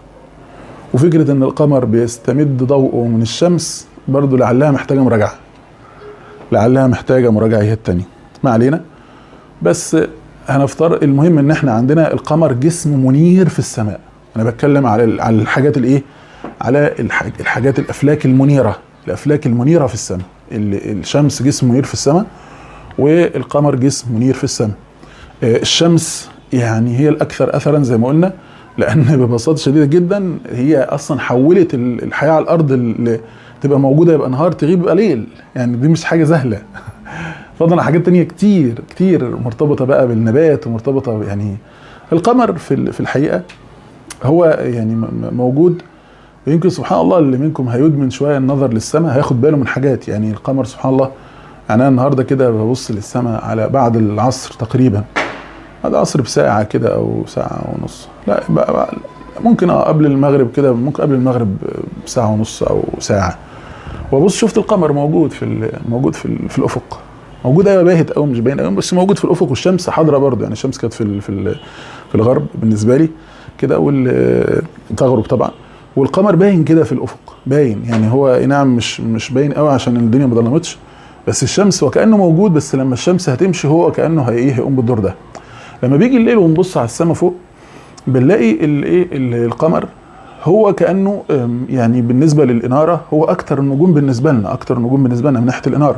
Speaker 2: وفكره ان القمر بيستمد ضوءه من الشمس برضو لعلها محتاجة مراجعة، لعلها محتاجة مراجعة هي التانية، ما علينا. بس هنفترض المهم ان احنا عندنا القمر جسم منير في السماء. انا بتكلم على الحاجات الايه، على الحاجات الافلاك المنيرة، الافلاك المنيرة في السماء. الشمس جسم منير في السماء، والقمر جسم منير في السماء. الشمس يعني هي الاكثر اثرا زي ما قلنا، لان ببساطة شديدة جدا هي اصلا حولت الحياة على الارض تبقى موجودة يبقى نهار، تغيب يبقى ليل. يعني دي مش حاجة سهلة فضلا عن حاجات تانية كتير كتير مرتبطة بقى بالنبات ومرتبطة. يعني القمر في الحقيقة هو يعني موجود. ويمكن سبحان الله اللي منكم هيدمن شوية النظر للسماء هياخد باله من حاجات. يعني القمر سبحان الله، يعني أنا النهاردة كده ببص للسماء على بعد العصر تقريبا، بعد العصر بساعة كده أو ساعة ونص، لا ممكن قبل المغرب كده، ممكن قبل المغرب بساعة ونص أو ساعة، وابص شفت القمر موجود في الافق. موجود ايوه، باهت او مش باين قوي بس موجود في الافق، والشمس حاضره برضه. يعني الشمس كانت في الغرب بالنسبه لي كده اول تغرب طبعا، والقمر باين كده في الافق، باين. يعني هو نعم مش باين قوي عشان الدنيا ما ظلمتش، بس الشمس وكانه موجود. بس لما الشمس هتمشي هو كانه هيقوم بالدور ده. لما بيجي الليل ونبص على السماء فوق بنلاقي القمر هو كأنه يعني بالنسبة للإنارة هو أكتر النجوم بالنسبة لنا، من ناحية الإنارة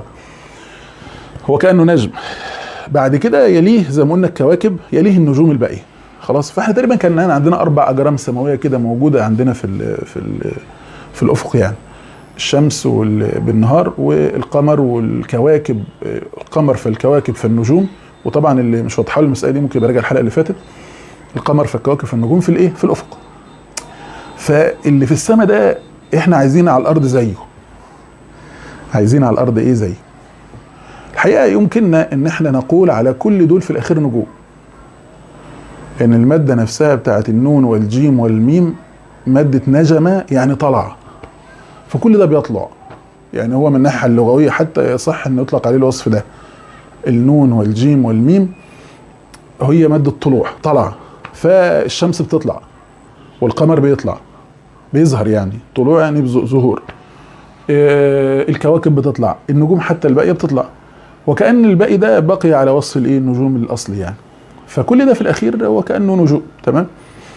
Speaker 2: هو كأنه نجم. بعد كده يليه زي ما قلنا الكواكب، يليه النجوم الباقية. خلاص، فاحنا تقريبا كان عندنا 4 أجرام سماوية كده موجودة عندنا في الأفق. يعني الشمس بالنهار، والقمر والكواكب، القمر في الكواكب في النجوم، وطبعا اللي مش واضحه له المساله دي ممكن يراجع الحلقه اللي فاتت. القمر في الكواكب في النجوم في الايه؟ في الافق. فاللي في السماء ده احنا عايزين على الارض زيه. عايزين على الارض ايه زيه؟ الحقيقه يمكننا ان احنا نقول على كل دول في الاخير نجوم. ان الماده نفسها بتاعت النون والجيم والميم ماده نجمه يعني طلع. فكل ده بيطلع. يعني هو من الناحيه اللغويه حتى يصح ان يطلق عليه الوصف ده. النون والجيم والميم هي ماده طلوع، طلع. فالشمس بتطلع والقمر بيطلع، بيظهر يعني طلوع يعني بظهور. الكواكب بتطلع، النجوم حتى الباقيه بتطلع، وكأن الباقي ده بقي على وصف الايه؟ النجوم الاصلي يعني. فكل ده في الاخير هو كأنه نجوم. تمام.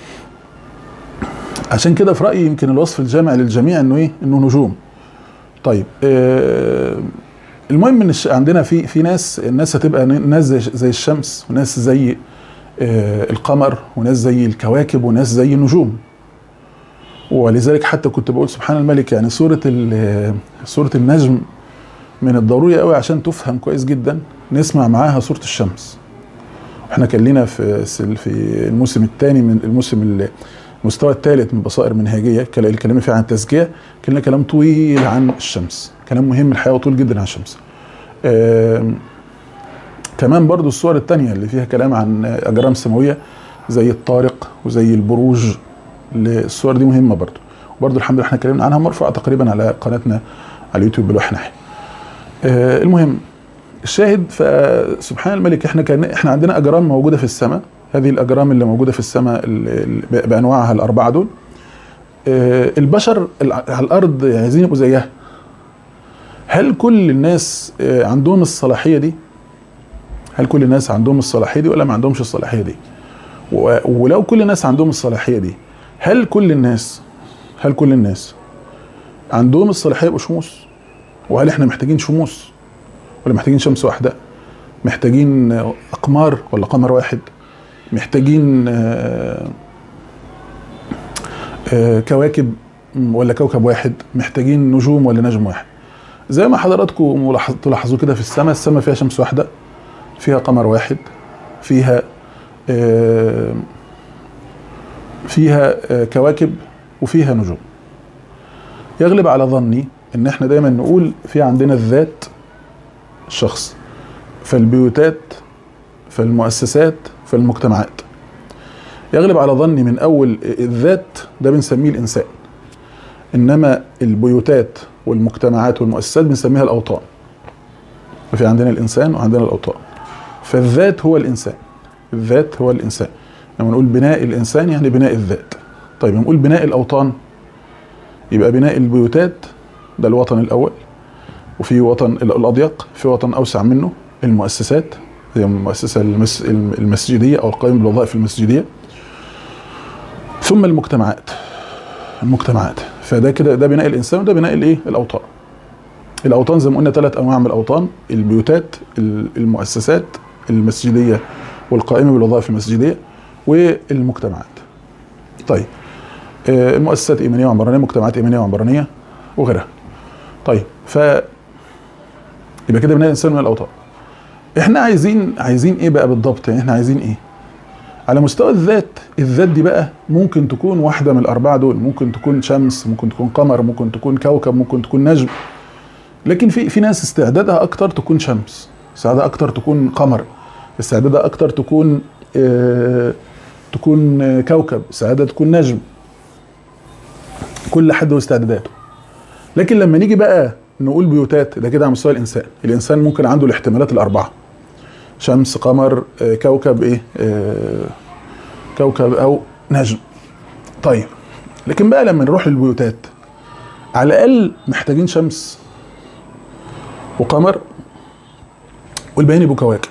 Speaker 2: عشان كده في رأيي يمكن الوصف الجامع للجميع انه ايه؟ انه نجوم. طيب المهم ان عندنا في الناس هتبقى ناس زي الشمس، وناس زي القمر، وناس زي الكواكب، وناس زي النجوم. ولذلك حتى كنت بقول سبحان الملك، يعني سورة النجم من الضروري قوي عشان تفهم كويس جدا نسمع معاها سورة الشمس. احنا كان لنا في الموسم الثاني من المستوى الثالث من بصائر منهجيه الكلام فيه عن التزكيه، كان لنا كلام طويل عن الشمس، كلام مهم الحقيقه وطويل جدا عن الشمس. كمان برضو الصور الثانيه اللي فيها كلام عن اجرام سماويه زي الطارق وزي البروج، الصور دي مهمه برضو. وبرضو الحمد لله احنا اتكلمنا عنها، مرفوعه تقريبا على قناتنا على اليوتيوب بالوحي ناحيه. المهم الشاهد، فسبحان الملك احنا عندنا اجرام موجوده في السماء. هذه الاجرام اللي موجوده في السماء بانواعها الاربعه دول، البشر على الارض عايزين يبقوا زيها. هل كل الناس عندهم الصلاحيه دي؟ هل كل الناس عندهم الصلاحيه دي ولا ما عندهمش الصلاحيه دي؟ ولو كل الناس عندهم الصلاحيه دي، هل كل الناس عندهم الصلاحيه يبقوا شموس؟ وهل احنا محتاجين شموس ولا محتاجين شمس واحده؟ محتاجين اقمار ولا قمر واحد؟ محتاجين كواكب ولا كوكب واحد؟ محتاجين نجوم ولا نجم واحد؟ زي ما حضراتكم تلاحظوا كده في السماء فيها شمس واحده، فيها قمر واحد، فيها كواكب وفيها نجوم. يغلب على ظني ان احنا دايما نقول في عندنا الذات، الشخص، فالبيوتات، فالمؤسسات، فالمجتمعات. يغلب على ظني من اول الذات ده بنسميه الانسان، انما البيوتات والمجتمعات والمؤسسات بنسميها الاوطان. ففي عندنا الانسان وعندنا الاوطان. فالذات هو الانسان، الذات هو الانسان. لما نقول بناء الانسان يعني بناء الذات. طيب نقول بناء الاوطان، يبقى بناء البيوتات ده الوطن الاول، وفي وطن الاضيق، في وطن اوسع منه المؤسسات زي المؤسسه المسجديه او القائمه بالوظائف المسجديه، ثم المجتمعات. فده كده ده بناء الانسان وده بناء الايه؟ الاوطان. الاوطان زي ما قلنا 3 انواع من الاوطان: البيوتات، المؤسسات المسجديه والقائمه بالوظائف المسجديه، والمجتمعات. طيب المؤسسات ايمانيه وعمرانيه، مجتمعات ايمانيه وعمرانيه وغيرها. طيب يبقى كده بناء الانسان من الاوطان. احنا عايزين ايه بقى بالضبط؟ يعني احنا عايزين ايه على مستوى الذات دي بقى؟ ممكن تكون واحده من الاربعه دول، ممكن تكون شمس، ممكن تكون قمر، ممكن تكون كوكب، ممكن تكون نجم. لكن في ناس استعدادها اكتر تكون شمس، استعدادها اكتر تكون قمر، استعدادها اكتر تكون كوكب، استعدادها تكون نجم. كل حد واستعداداته. لكن لما نيجي بقى نقول بيوتات، ده كده على مستوى الانسان ممكن عنده الاحتمالات الاربعه: شمس، قمر، كوكب كوكب او نجم. طيب لكن بقى لما نروح للبيوتات، على الاقل محتاجين شمس وقمر والباقيين يبقوا كواكب.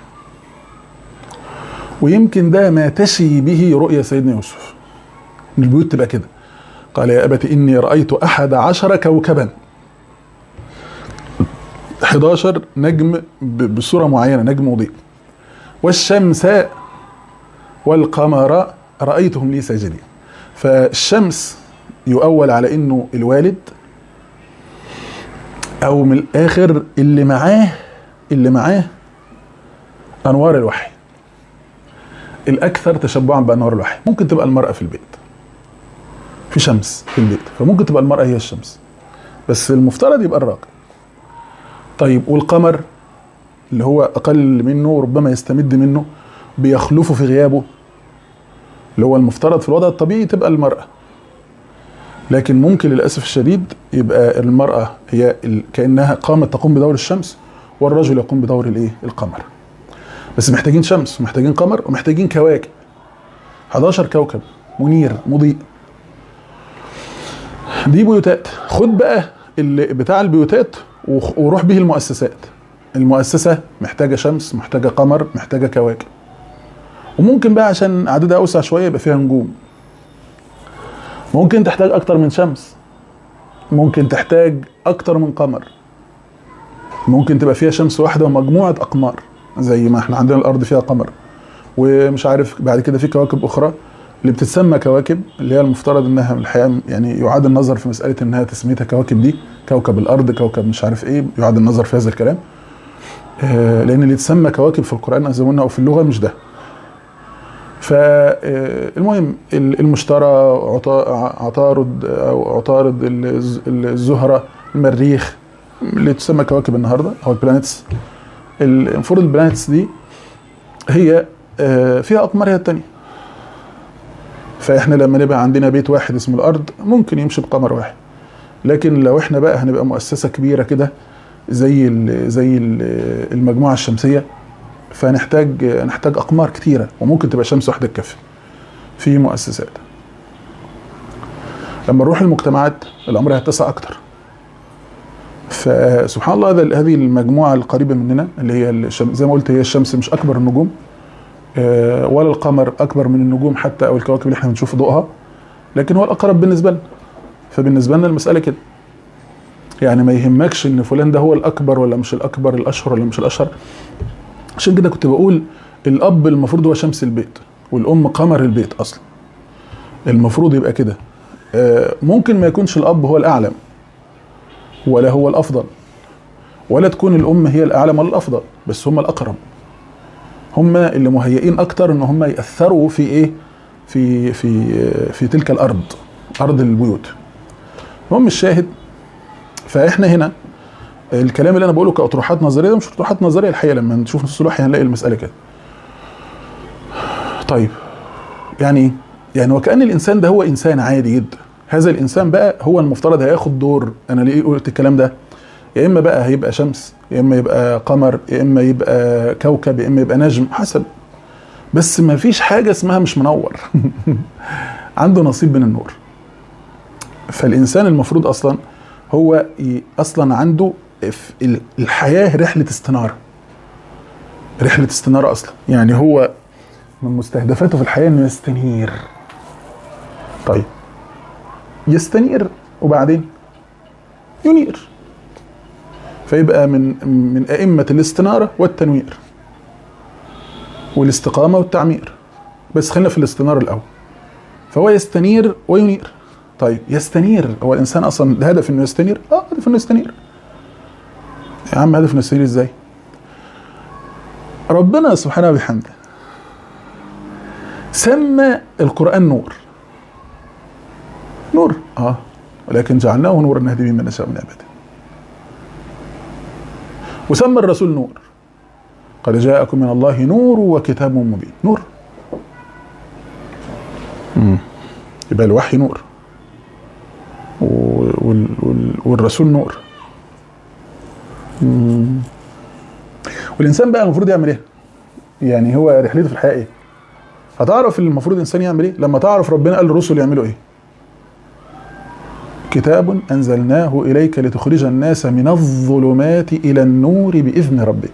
Speaker 2: ويمكن ده ما تشي به رؤيا سيدنا يوسف، ان البيوت تبقى كده. قال يا أبت إني رأيت 11 كوكبا، 11 نجم بصورة معينة، نجم مضيء، والشمس والقمر رأيتهم لي ساجدين. فالشمس يؤول على إنه الوالد، أو من الآخر اللي معاه انوار الوحي الاكثر تشبعا بانوار الوحي. ممكن تبقى المراه في البيت، في شمس في البيت، فممكن تبقى المراه هي الشمس، بس المفترض يبقى الراجل. طيب والقمر اللي هو اقل منه وربما يستمد منه بيخلفه في غيابه، اللي هو المفترض في الوضع الطبيعي تبقى المراه، لكن ممكن للاسف الشديد يبقى المراه هي كانها قامت تقوم بدور الشمس والرجل يقوم بدور القمر. بس محتاجين شمس ومحتاجين قمر ومحتاجين كواكب، 11 كوكب منير مضيء. دي بيوتات. خد بقى اللي بتاع البيوتات وروح به المؤسسات. المؤسسة محتاجة شمس، محتاجة قمر، محتاجة كواكب. وممكن بقى عشان عددها أوسع شوية يبقى فيها نجوم. ممكن تحتاج أكتر من شمس، ممكن تحتاج أكتر من قمر، ممكن تبقى فيها شمس واحدة ومجموعة أقمار زي ما احنا عندنا الأرض فيها قمر، ومش عارف بعد كده في كواكب أخرى اللي بتتسمى كواكب، اللي هي المفترض انها الحقيقه يعني يعاد النظر في مساله انها تسميتها كواكب. دي كوكب الارض، كوكب مش عارف ايه، يعاد النظر في هذا الكلام. لان اللي تسمى كواكب في القران زي ما قلنا او في اللغه مش ده. فالمهم المشتري، عطارد او عطارد، الزهره، المريخ، اللي تسمى كواكب النهارده او البلانيتس. المفروض البلانيتس دي هي فيها اقمار هي الثانيه. فاحنا لما نبقى عندنا بيت واحد اسمه الارض ممكن يمشي بقمر واحد، لكن لو احنا بقى هنبقى مؤسسه كبيره كده زي المجموعه الشمسيه، فنحتاج اقمار كتيره، وممكن تبقى شمس واحده تكفي في مؤسسات. لما نروح المجتمعات الامر هيتسع اكتر. فسبحان الله هذه المجموعه القريبه مننا اللي هي زي ما قلت هي الشمس مش اكبر النجوم، ولا القمر اكبر من النجوم حتى او الكواكب اللي احنا بنشوف ضوءها، لكن هو الاقرب بالنسبه لنا. فبالنسبه لنا المساله كده، يعني ما يهمكش ان فلان ده هو الاكبر ولا مش الاكبر، الاشهر ولا مش الاشهر. عشان كده كنت بقول الاب المفروض هو شمس البيت والام قمر البيت اصلا، المفروض يبقى كده. ممكن ما يكونش الاب هو الاعلم ولا هو الافضل، ولا تكون الام هي الاعلم ولا الافضل، بس هم الاقرب، هم اللي مهيئين اكتر ان هم ياثروا في ايه، في تلك الارض، ارض البيوت. المهم الشاهد، فاحنا هنا الكلام اللي انا بقوله كاطروحات نظريه ده مش اطروحات نظريه الحقيقه، لما نشوف نص الوحي هنلاقي المساله كده. طيب يعني وكأن الانسان ده هو انسان عادي جدا. هذا الانسان بقى هو المفترض هياخد دور، انا ليه قلت الكلام ده؟ يا اما بقى هيبقى شمس، يا اما يبقى قمر، يا اما يبقى كوكب، يا اما يبقى نجم، حسب. بس ما فيش حاجه اسمها مش منور. عنده نصيب من النور. فالانسان المفروض اصلا هو اصلا عنده في الحياه رحله استناره. رحله استناره اصلا، يعني هو من مستهدفاته في الحياه انه يستنير. طيب يستنير وبعدين ينير، فيبقى من أئمة الاستنارة والتنوير والاستقامة والتعمير. بس خلينا في الاستنارة الأول. فهو يستنير وينير. طيب يستنير، هو الإنسان أصلا ده هدف إنه يستنير؟ هدف إنه يستنير. يا عم هدف إنه يستنير إزاي؟ ربنا سبحانه وبحمده سمى القرآن نور. نور ولكن جعلناه نورا نهدي به من نشاء من عباده. وسمى الرسول نور، قد جاءكم من الله نور وكتاب مبين. نور، يبقى الوحي نور والرسول نور. والإنسان بقى المفروض يعمل ايه؟ يعني هو رحلته في الحياة ايه؟ هتعرف المفروض الإنسان يعمل ايه لما تعرف ربنا قال للرسل يعملوا ايه. كتاب أنزلناه إليك لتخرج الناس من الظلمات إلى النور بإذن ربك.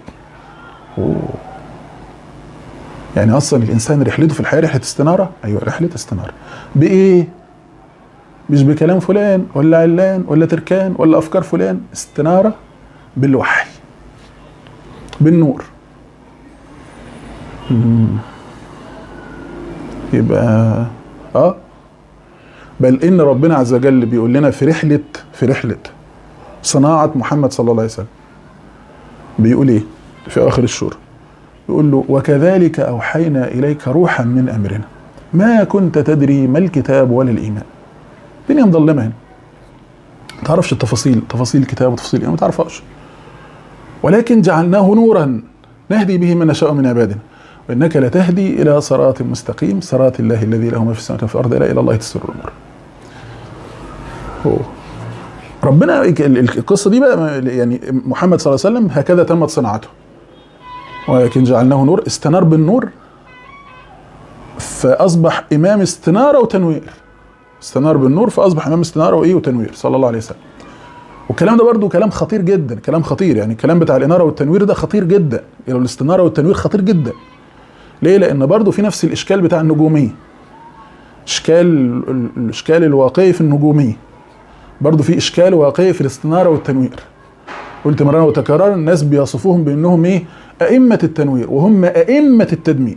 Speaker 2: يعني أصلا الإنسان رحلته في الحياة رحلة استنارة. أيوة رحلة استنارة. بإيه؟ مش بكلام فلان ولا علان ولا تركان ولا أفكار فلان. استنارة بالوحي، بالنور. يبقى بل إن ربنا عز وجل بيقول لنا في رحلة صناعة محمد صلى الله عليه وسلم، بيقول إيه في آخر السورة؟ يقول له وكذلك أوحينا إليك روحا من أمرنا ما كنت تدري ما الكتاب ولا الإيمان. الدنيا مظلمة هنا، ما تعرفش تفاصيل الكتاب وتفاصيل الإيمان، ما تعرفهاش. ولكن جعلناه نورا نهدي به من نشاء من عبادنا وإنك لتهدي إلى صراط مستقيم صراط الله الذي له ما في السماوات وفي الأرض إلى الله تسر الأمور. ربنا القصة دي بقى يعني محمد صلى الله عليه وسلم هكذا تمت صناعته. ولكن جعلناه نور، استنار بالنور فأصبح إمام استنارة وتنوير. استنار بالنور فأصبح إمام استنارة وإيه وتنوير صلى الله عليه وسلم. والكلام ده برضو كلام خطير جدا، كلام خطير، يعني الكلام بتاع الإنارة والتنوير ده خطير جدا، يعني الاستنارة والتنوير خطير جدا. ليه؟ لأن برضو في نفس الإشكال بتاع النجومية، الإشكال الواقعي في النجومية، برضو في إشكال واقعي في الاستنارة والتنوير. قلت مرة وتكرار الناس بيصفوهم بأنهم إيه؟ أئمة التنوير، وهم أئمة التدمير،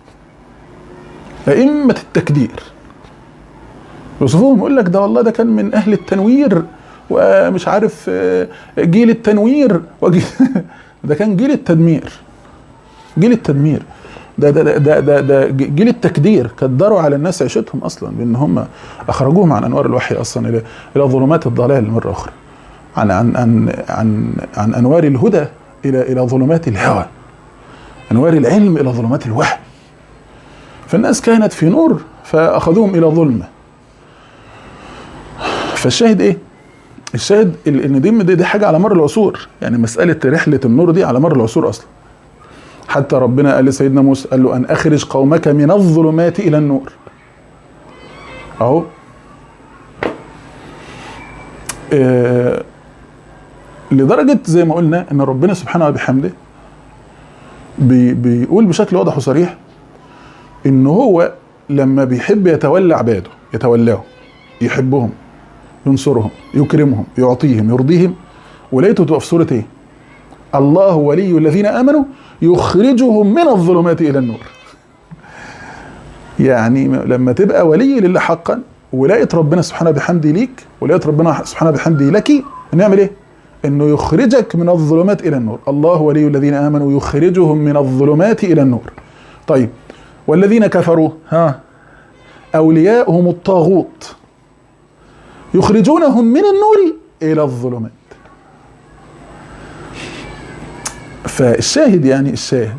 Speaker 2: أئمة التكدير. يوصفوهم يقول لك ده والله ده كان من أهل التنوير ومش عارف جيل التنوير ده كان جيل التدمير، جيل التدمير، ده جيل التكدير. كدروا على الناس عيشتهم اصلا بان هم اخرجوهم عن انوار الوحي اصلا الى ظلمات الضلال مره اخرى، عن انوار الهدى الى ظلمات الهوى، انوار العلم الى ظلمات الوهم. فالناس كانت في نور فاخذوهم الى ظلمه. فالشاهد ايه؟ الشاهد ان دي حاجه على مر العصور، يعني مساله رحله النور دي على مر العصور اصلا. حتى ربنا قال لسيدنا موسى قال له ان اخرج قومك من الظلمات الى النور. اهو لدرجه زي ما قلنا ان ربنا سبحانه وبحمده بيقول بشكل واضح وصريح ان هو لما بيحب يتولى عباده، يتولاهم، يحبهم، ينصرهم، يكرمهم، يعطيهم، يرضيهم. ولقيته تبقى في سوره ايه؟ الله ولي الذين امنوا يخرجهم من الظلمات الى النور. يعني لما تبقى ولي لله حقا ولاقيت ربنا سبحانه بحمده ليك ولاقيت ربنا سبحانه بحمده لك، نعمل ايه؟ انه يخرجك من الظلمات الى النور. الله ولي الذين امنوا يخرجهم من الظلمات الى النور. طيب والذين كفروا اولياؤهم الطاغوت يخرجونهم من النور الى الظلمات. فالشاهد يعني الشاهد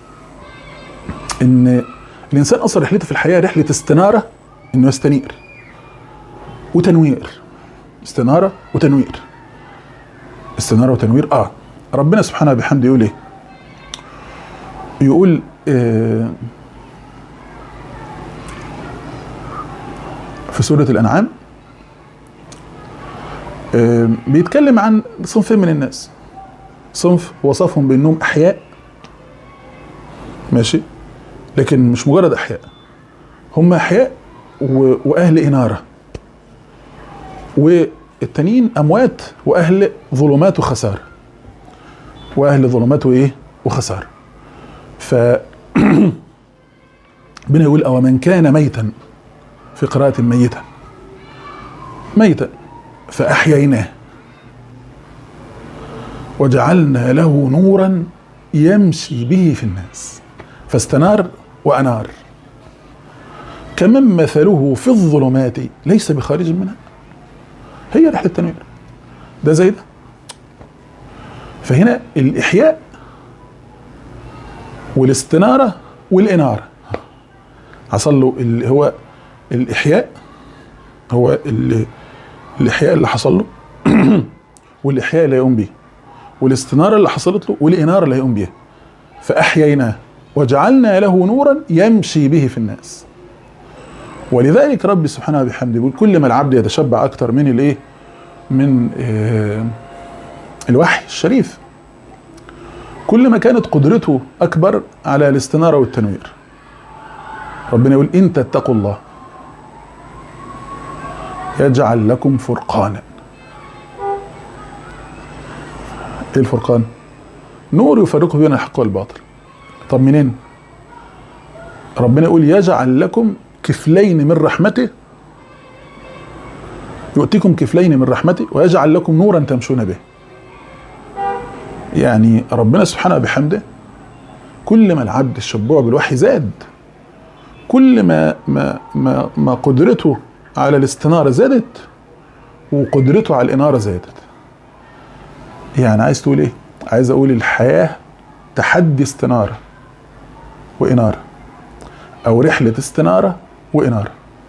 Speaker 2: ان الانسان اصلا رحلته في الحياه رحله استناره، انه يستنير وتنوير، استناره وتنوير، استناره وتنوير. ربنا سبحانه بحمده يقول ايه؟ يقول في سوره الانعام بيتكلم عن صنفين من الناس. صنف وصفهم بانهم احياء، ماشي، لكن مش مجرد احياء، هم احياء واهل اناره، والتانيين اموات واهل ظلمات وخساره، واهل ظلمات وايه وخساره. ف ربنا يقول او من كان ميتا، في قراءه ميتا فاحييناه وجعلنا له نورا يمشي به في الناس فاستنار وأنار كمن مثله في الظلمات ليس بخارج منها. هي رحلة التنوير ده زي ده. فهنا الإحياء والاستنارة والإنارة حصل له اللي هو الإحياء، هو الإحياء اللي حصل له والإحياء اللي يقوم به، والاستنارة اللي حصلت له والإنارة اللي هيقوم بيها. فأحييناه وجعلنا له نورا يمشي به في الناس. ولذلك ربي سبحانه وبحمده يقول كل ما العبد يتشبع أكتر من الإيه؟ من الوحي الشريف، كل ما كانت قدرته أكبر على الاستنارة والتنوير. ربنا يقول إن تتقوا الله يجعل لكم فرقانا. ايه الفرقان؟ نور يفرق بين الحق والباطل. طب منين؟ ربنا يقول يجعل لكم كفلين من رحمته، يؤتيكم كفلين من رحمته ويجعل لكم نورا تمشون به. يعني ربنا سبحانه بحمده كل ما العبد الشبوع بالوحي زاد، كل ما قدرته على الاستنارة زادت، وقدرته على الإنارة زادت. يعني عايز تقول ايه؟ عايز اقول الحياة تحدي استنارة وإنارة، او رحلة استنارة وإنارة.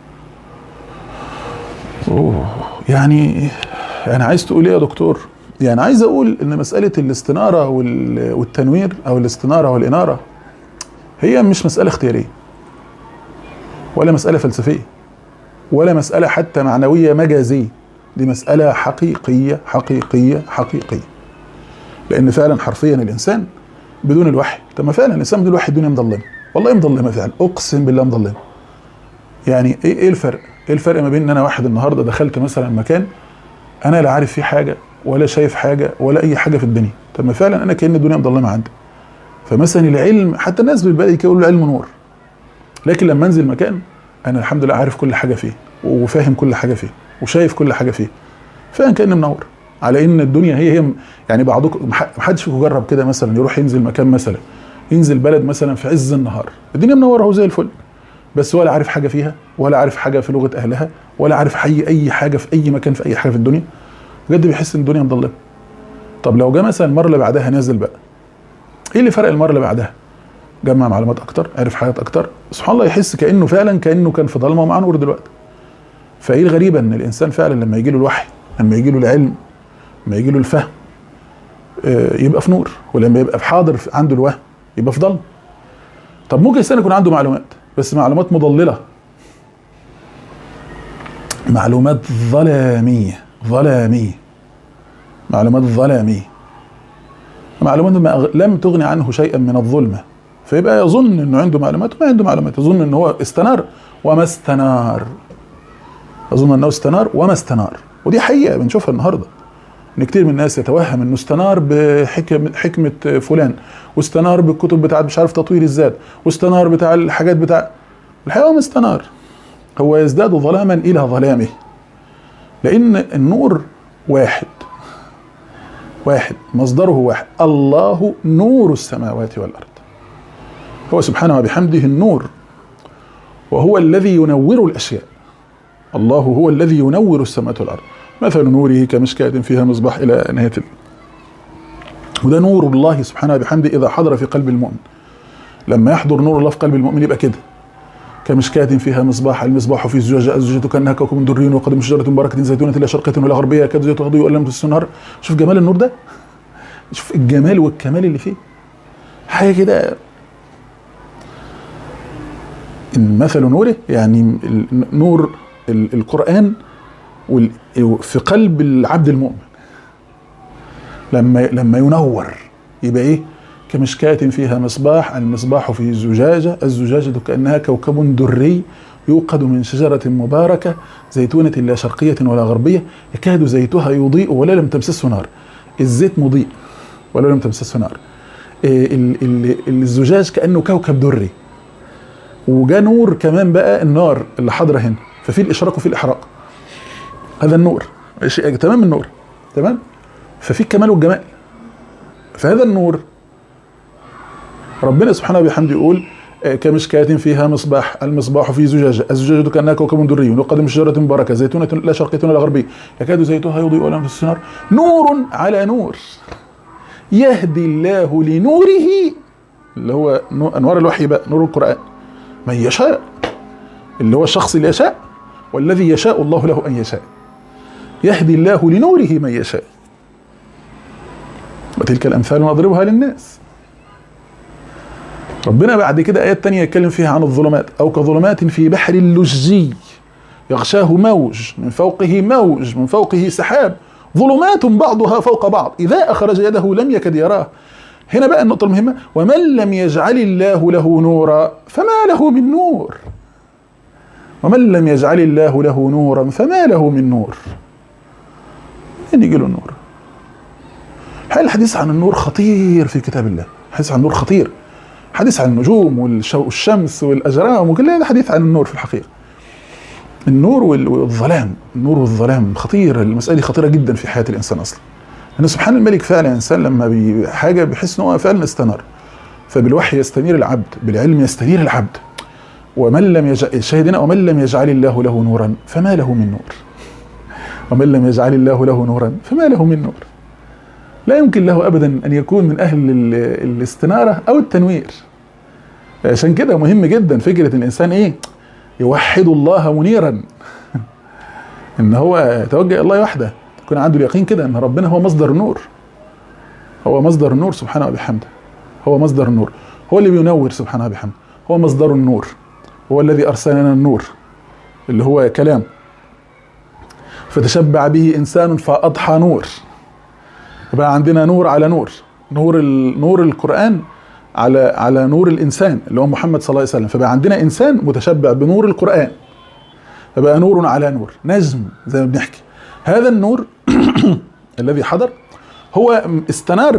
Speaker 2: يعني عايز تقول ايه يا دكتور؟ يعني عايز اقول ان مسألة الاستنارة والتنوير، او الاستنارة والإنارة، هي مش مسألة اختيارية، ولا مسألة فلسفية، ولا مسألة حتى معنوية مجازية. دي مسألة حقيقية حقيقية حقيقية. لأن فعلا حرفيا الإنسان بدون الوحي، طب ما فعلا الإنسان بدون الوحي الدنيا مظلمة، والله مظلمة فعلا، أقسم بالله مظلمة. يعني إيه الفرق؟ إيه الفرق ما بين إن أنا واحد النهاردة دخلت مثلا مكان أنا لا عارف فيه حاجة ولا شايف حاجة ولا أي حاجة في الدنيا، طب ما فعلا أنا كأن الدنيا مظلمة عندي. فمثلا العلم، حتى الناس بالبدء يقولوا العلم نور، لكن لما أنزل مكان أنا الحمد لله عارف كل حاجة فيه، وفاهم كل حاجة فيه، وشايف كل حاجة فيه، فعلا كأنه منور. على ان الدنيا هي يعني بعضكم محدش فيكم جرب كده مثلا يروح ينزل مكان، مثلا ينزل بلد مثلا في عز النهار، الدنيا منوره اهو زي الفل، بس ولا عارف حاجه فيها، ولا عارف حاجه في لغه اهلها، ولا عارف اي حاجه في اي مكان في اي حاجه في الدنيا، بجد بيحس ان الدنيا مظلمه. طب لو جه مثلا المره اللي بعدها نازل بقى، ايه اللي فرق المره اللي بعدها؟ جمع معلومات اكتر، عرف حاجات اكتر، سبحان الله، يحس كانه فعلا كان في ضلمه ومعاه نور دلوقتي. فايه الغريبه ان الانسان فعلا لما يجي له الوحي، لما يجي له العلم، لما يجي له الفهم، يبقى في نور، ولما يبقى في حاضر عنده الوهم يبقى في ضلمه. طب ممكن الانسان يكون عنده معلومات، بس معلومات مضلله، معلومات ظلاميه، معلومات ظلاميه، معلومات لم تغني عنه شيئا من الظلمه، فيبقى يظن انه عنده معلومات وما عنده معلومات، يظن انه هو استنار وما استنار، يظن انه استنار وما استنار. ودي حقيقه بنشوفها النهارده، ان كتير من الناس يتوهم انه استنار بحكمه فلان، واستنار بالكتب بتاعت مش عارف تطوير الذات، واستنار بتاع الحاجات بتاع الحقيقه. ما استنار، هو يزداد ظلاما الى ظلامه، لان النور واحد مصدره واحد، الله نور السماوات والارض، هو سبحانه وبحمده النور، وهو الذي ينور الاشياء. الله هو الذي ينور السماوات والارض، مثل نوره كمشكاة فيها مصباح إلى نهاية وده نور الله سبحانه بحمده إذا حضر في قلب المؤمن. لما يحضر نور الله في قلب المؤمن يبقى كده، كمشكاة فيها مصباح، المصباح في زجاجة، الزجاجة كأنها كوكب دري وقد من شجرة مباركة زيتونة لا شرقية ولا غربية يكاد زيتها يضيء ولم تمسسه نار. شوف جمال النور ده، شوف الجمال والكمال اللي فيه، حاجة كده. مثل نوره يعني نور القرآن في قلب العبد المؤمن، لما ينور يبقى ايه؟ كمشكاة فيها مصباح، المصباح في زجاجة، الزجاجة كأنها كوكب دري يوقد من شجرة مباركة زيتونة لا شرقية ولا غربية يكاد زيتها يضيء ولا لم تمسسه نار. الزيت مضيء ولا لم تمسسه نار. الزجاج كأنه كوكب دري، وجا نور كمان بقى النار اللي حاضرة هنا، ففي الإشراق وفي الإحراق، هذا النور تمام، النور تمام، ففي الكمال والجمال. فهذا النور ربنا سبحانه وبحمده يقول كمشكاة فيها مصباح، المصباح في زجاجة، الزجاجة كأنها كوكب دري يوقد من شجرة مباركة زيتونة لا شرقية ولا غربية يكاد زيتها يضيء ولم تمسسه نار. نور على نور يهدي الله لنوره، اللي هو أنوار الوحي بقى، نور القرآن، من يشاء، اللي هو الشخص اللي يشاء، والذي يشاء الله له أن يشاء. يهدي الله لنوره من يشاء، وتلك الأمثال نضربها للناس. ربنا بعد كده آيات تانية يتكلم فيها عن الظلمات، أو كظلمات في بحر لجي يغشاه موج من فوقه موج من فوقه سحاب ظلمات بعضها فوق بعض إذا أخرج يده لم يكد يراه. هنا بقى النقطة المهمة، ومن لم يجعل الله له نورا فما له من نور. ومن لم يجعل الله له نورا فما له من نور. فين يجي له النور؟ الحديث عن النور خطير في كتاب الله، الحديث عن النور خطير، حديث عن النجوم والشمس والأجرام وكل هذا حديث عن النور في الحقيقة. النور والظلام، النور والظلام خطير، المسألة خطيرة جدا في حياة الإنسان أصلا. أن سبحان الملك فعلا الإنسان لما حاجة بيحس إنه فعلا استنار، فبالوحي يستنير العبد، بالعلم يستنير العبد. ومن لم يجعل شاهدنا ومن لم يجعل الله له نورا فما له من نور. ومن لم يجعل الله له نورا فما له من نور. لا يمكن له ابدا ان يكون من اهل الاستناره او التنوير. عشان كده مهم جدا فكره ان الانسان ايه؟ يوحد الله منيرا. ان هو يتوجه الله وحده، يكون عنده اليقين كده ان ربنا هو مصدر النور. هو مصدر النور سبحانه وبحمده. هو مصدر النور، هو اللي بينور سبحانه وبحمده، هو مصدر النور، هو الذي ارسلنا النور اللي هو كلام. فتشبع به انسان فاضحى نور. يبقى عندنا نور على نور، نور القرآن على نور الانسان اللي هو محمد صلى الله عليه وسلم. فبقى عندنا انسان متشبع بنور القرآن، فبقى نور على نور، نجم زي ما بنحكي. هذا النور الذي حضر هو استنار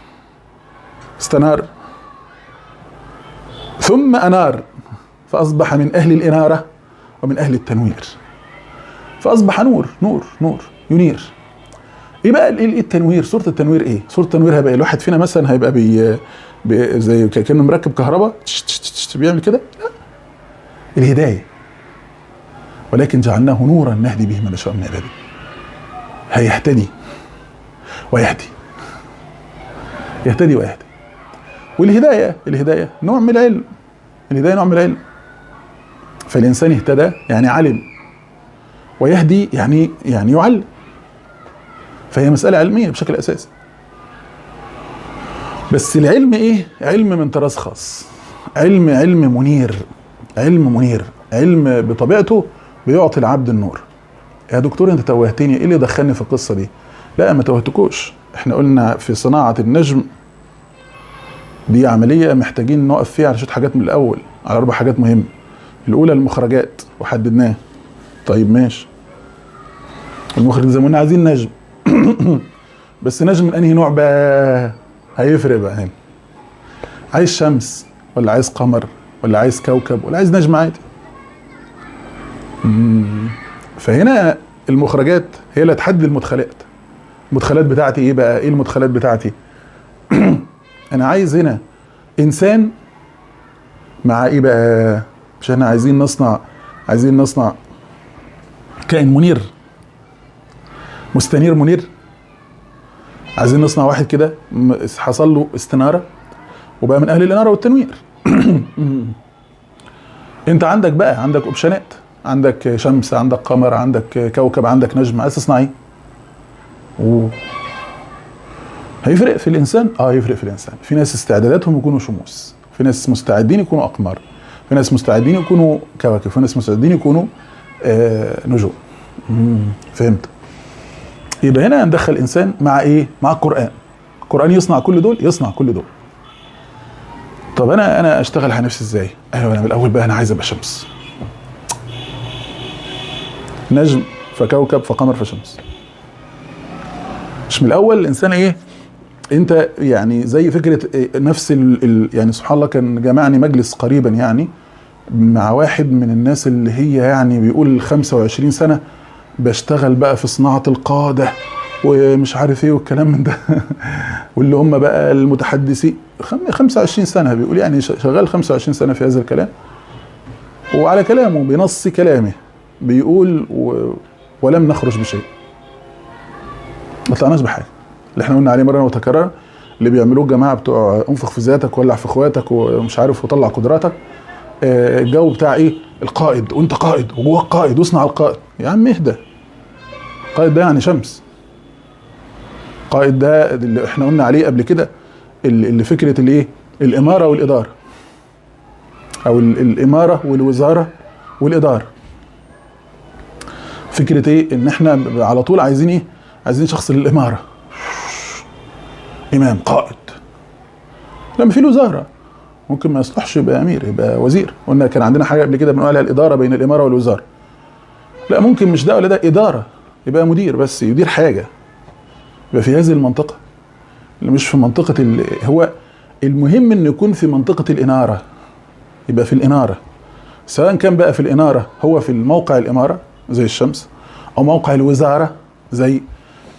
Speaker 2: ثم انار، فاصبح من اهل الاناره ومن اهل التنوير، فاصبح نور ينير. ايه بقى التنوير؟ صورة التنوير ايه؟ صورة التنوير هيبقى الواحد فينا مثلا هيبقى زي كأنه مركب كهرباء بيعمل كده؟ لا، الهداية. ولكن جعلناه نورا نهدي به من نشاء من عباده. هيهتدي ويهدي، يهتدي ويهدي. والهداية نوع من العلم. الهداية نوع من العلم. فالإنسان اهتدى يعني علم، ويهدي يعني يعلم. فهي مسألة علمية بشكل أساسي. بس العلم إيه؟ علم من طراز خاص، علم منير، علم بطبيعته بيعطي العبد النور. يا دكتور أنت توهتني، إيه اللي دخلني في القصة دي؟ لا، ما توهتكوش. إحنا قلنا في صناعة النجم دي عملية محتاجين نقف فيها على شوية حاجات من الأول، على 4 حاجات مهمة. الأولى المخرجات وحددناها. طيب ماشي، المخرج زي ما قلنا عايزين نجم بس نجم من انهي نوع بقى؟ هيفرق بقى هنا. عايز شمس ولا عايز قمر ولا عايز كوكب ولا عايز نجم عادي؟ فهنا المخرجات هي اللي تحدد المدخلات. المدخلات بتاعتي ايه بقى؟ ايه المدخلات بتاعتي؟ انا عايز هنا انسان مع ايه بقى؟ مش احنا عايزين نصنع كائن منير، مستنير منير. عايزين نصنع واحد كده حصل له استنارة وبقى من اهل الانارة والتنوير. انت عندك اوبشنات، عندك شمس، عندك قمر، عندك كوكب، عندك نجم. عايز تصنع ايه؟ هيفرق في الانسان؟ يفرق في الانسان. في ناس استعداداتهم يكونوا شموس، في ناس مستعدين يكونوا اقمار، في ناس مستعدين يكونوا كواكب، في ناس مستعدين يكونوا نجوم. فهمت؟ يبقى هنا ندخل انسان مع ايه؟ مع القرآن يصنع كل دول. طب انا اشتغل على نفسي ازاي؟ ايوه، انا من الاول بقى انا عايز ابقى شمس، نجم فكوكب فقمر فشمس. مش من الاول الانسان ايه؟ انت يعني زي فكره نفس يعني سبحان الله. كان جمعني مجلس قريبا يعني مع واحد من الناس اللي هي يعني بيقول 25 سنه بشتغل بقى في صناعه القاده ومش عارف ايه والكلام من ده واللي هم بقى المتحدثين 25 سنه بيقول يعني شغال 25 سنه في هذا الكلام. وعلى كلامه بنص كلامه بيقول ولم نخرج بشيء، ما طلعناش بحاجه. اللي احنا قلنا عليه مره وتكرر، اللي بيعملوه الجماعه بتوع انفخ في ذاتك ولع في اخواتك ومش عارف وطلع قدراتك. الجو بتاع ايه؟ القائد، وانت قائد وجواك قائد واصنع القائد. يا عم اهدى. القائد ده يعني شمس. القائد ده اللي احنا قلنا عليه قبل كده، اللي فكره الايه؟ الاماره والاداره، او الاماره والوزاره والاداره. فكره ايه؟ ان احنا على طول عايزين ايه؟ عايزين شخص للاماره، امام قائد. لما في الوزاره ممكن ما يصلحش يبقى امير، يبقى وزير. قلنا كان عندنا حاجه قبل كده بنقول عليها الاداره بين الاماره والوزاره. لا، ممكن مش ده ولا ده، اداره يبقى مدير، بس يدير حاجه، يبقى في هذه المنطقه اللي مش في منطقه هو المهم انه يكون في منطقه الاناره، يبقى في الاناره، سواء كان بقى في الاناره هو في الموقع الاماره زي الشمس، او موقع الوزاره زي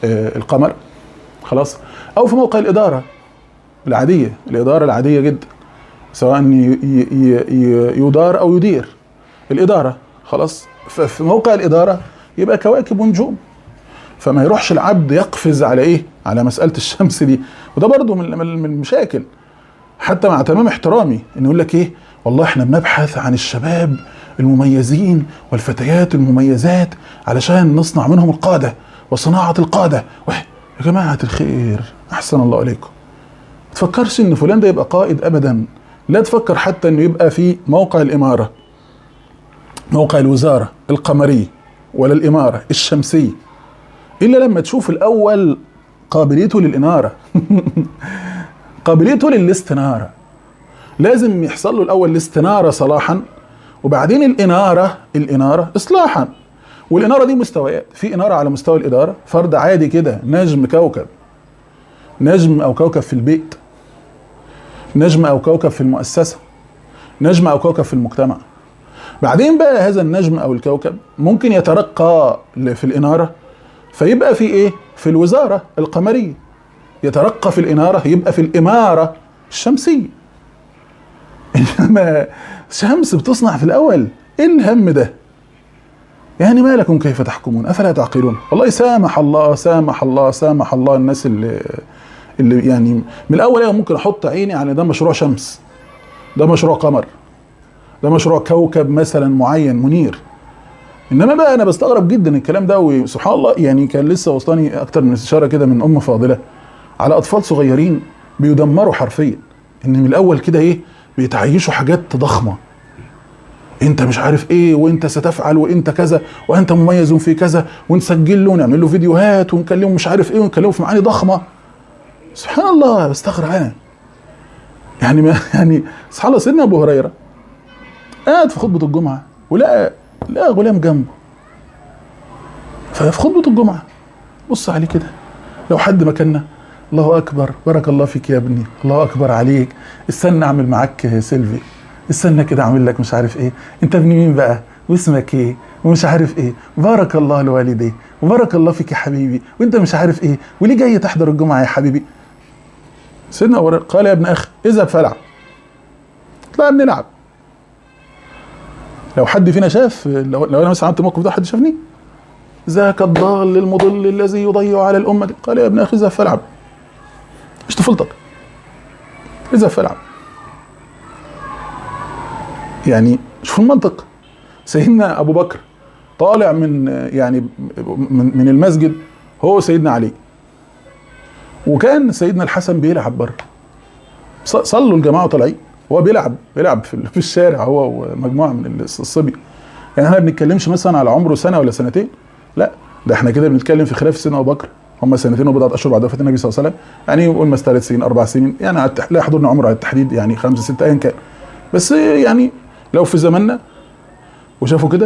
Speaker 2: القمر، خلاص، او في موقع الاداره العاديه، الاداره العاديه جدا سواء يدار او يدير. الاداره خلاص، ففي موقع الاداره يبقى كواكب ونجوم، فما يروحش العبد يقفز على ايه؟ على مساله الشمس دي. وده برضو من المشاكل، حتى مع تمام احترامي، ان يقول لك ايه، والله احنا بنبحث عن الشباب المميزين والفتيات المميزات علشان نصنع منهم القاده وصناعه القاده. يا جماعه الخير، احسن الله اليكم، ما تفكرش ان فلان ده يبقى قائد ابدا. لا تفكر حتى انه يبقى في موقع الاماره، موقع الوزاره القمريه ولا الاماره الشمسيه، الا لما تشوف الاول قابليته للاناره قابليته للاستناره. لازم يحصل له الاول الاستناره صلاحا، وبعدين الاناره اصلاحا. والاناره دي مستويات، في اناره على مستوى الاداره، فرد عادي كده نجم كوكب، نجم او كوكب في البيت، نجم او كوكب في المؤسسه، نجم او كوكب في المجتمع. بعدين بقى هذا النجم او الكوكب ممكن يترقى في الاناره فيبقى في ايه؟ في الوزاره القمريه. يترقى في الاناره يبقى في الاماره الشمسيه. انما شمس بتصنع في الاول، ايه الهم ده؟ يعني ما لكم كيف تحكمون افلا تعقلون؟ والله سامح الله سامح الله سامح الله الناس اللي يعني من الاول ممكن احط عيني على ده مشروع شمس، ده مشروع قمر، ده مشروع كوكب مثلا معين منير. انما بقى انا بستغرب جدا الكلام ده، وسبحان الله يعني كان لسه وصلني اكتر من استشاره كده من ام فاضله على اطفال صغيرين بيدمروا حرفيا، ان من الاول كده ايه بيتعيشوا حاجات ضخمه، انت مش عارف ايه، وانت ستفعل، وانت كذا، وانت مميز في كذا، ونسجل له ونعمل له فيديوهات ونكلمه مش عارف ايه، ونكلمه في معاني ضخمه. سبحان الله بستغرب انا يعني يعني سبحان الله. سيدنا ابو هريره قاعد في خطبه الجمعه ولقى غلام جنبه، ففي خطبه الجمعه بص عليه كده، لو حد مكاننا الله اكبر بارك الله فيك يا ابني، الله اكبر عليك، استنى اعمل معاك سيلفي، استنى كده اعمل لك مش عارف ايه، انت ابن مين بقى واسمك ايه ومش عارف ايه، بارك الله لوالديه وبارك الله فيك يا حبيبي، وانت مش عارف ايه، وليه جاي تحضر الجمعه يا حبيبي؟ سيدنا قال يا ابن اخي اذهب فالعب. طلع بنلعب. لو حد فينا شاف، لو انا مثلا عملت الموقف ده حد شافني، ذاك الضال المضل الذي يضيع على الامه. قال يا ابن اخي اذهب فالعب، مش طفولتك، اذهب فالعب. يعني شوف المنطق. سيدنا ابو بكر طالع من يعني من المسجد هو سيدنا علي، وكان سيدنا الحسن بيلعب بره، صلوا الجماعه طالعين، هو بيلعب في الشارع هو ومجموعه من الصبي. يعني احنا ما بنتكلمش مثلا على عمره سنه ولا سنتين، لا ده احنا كده بنتكلم في خلاف سيدنا ابو بكر، هم سنتين وبضعه اشهر بعد وفاه النبي صلى الله عليه وسلم، يعني نقول مثلا 3 سنين 4 سنين، يعني لا يحضرنا عمره على التحديد، يعني 5 6 ايا كان. بس يعني لو في زماننا وشافوا كده،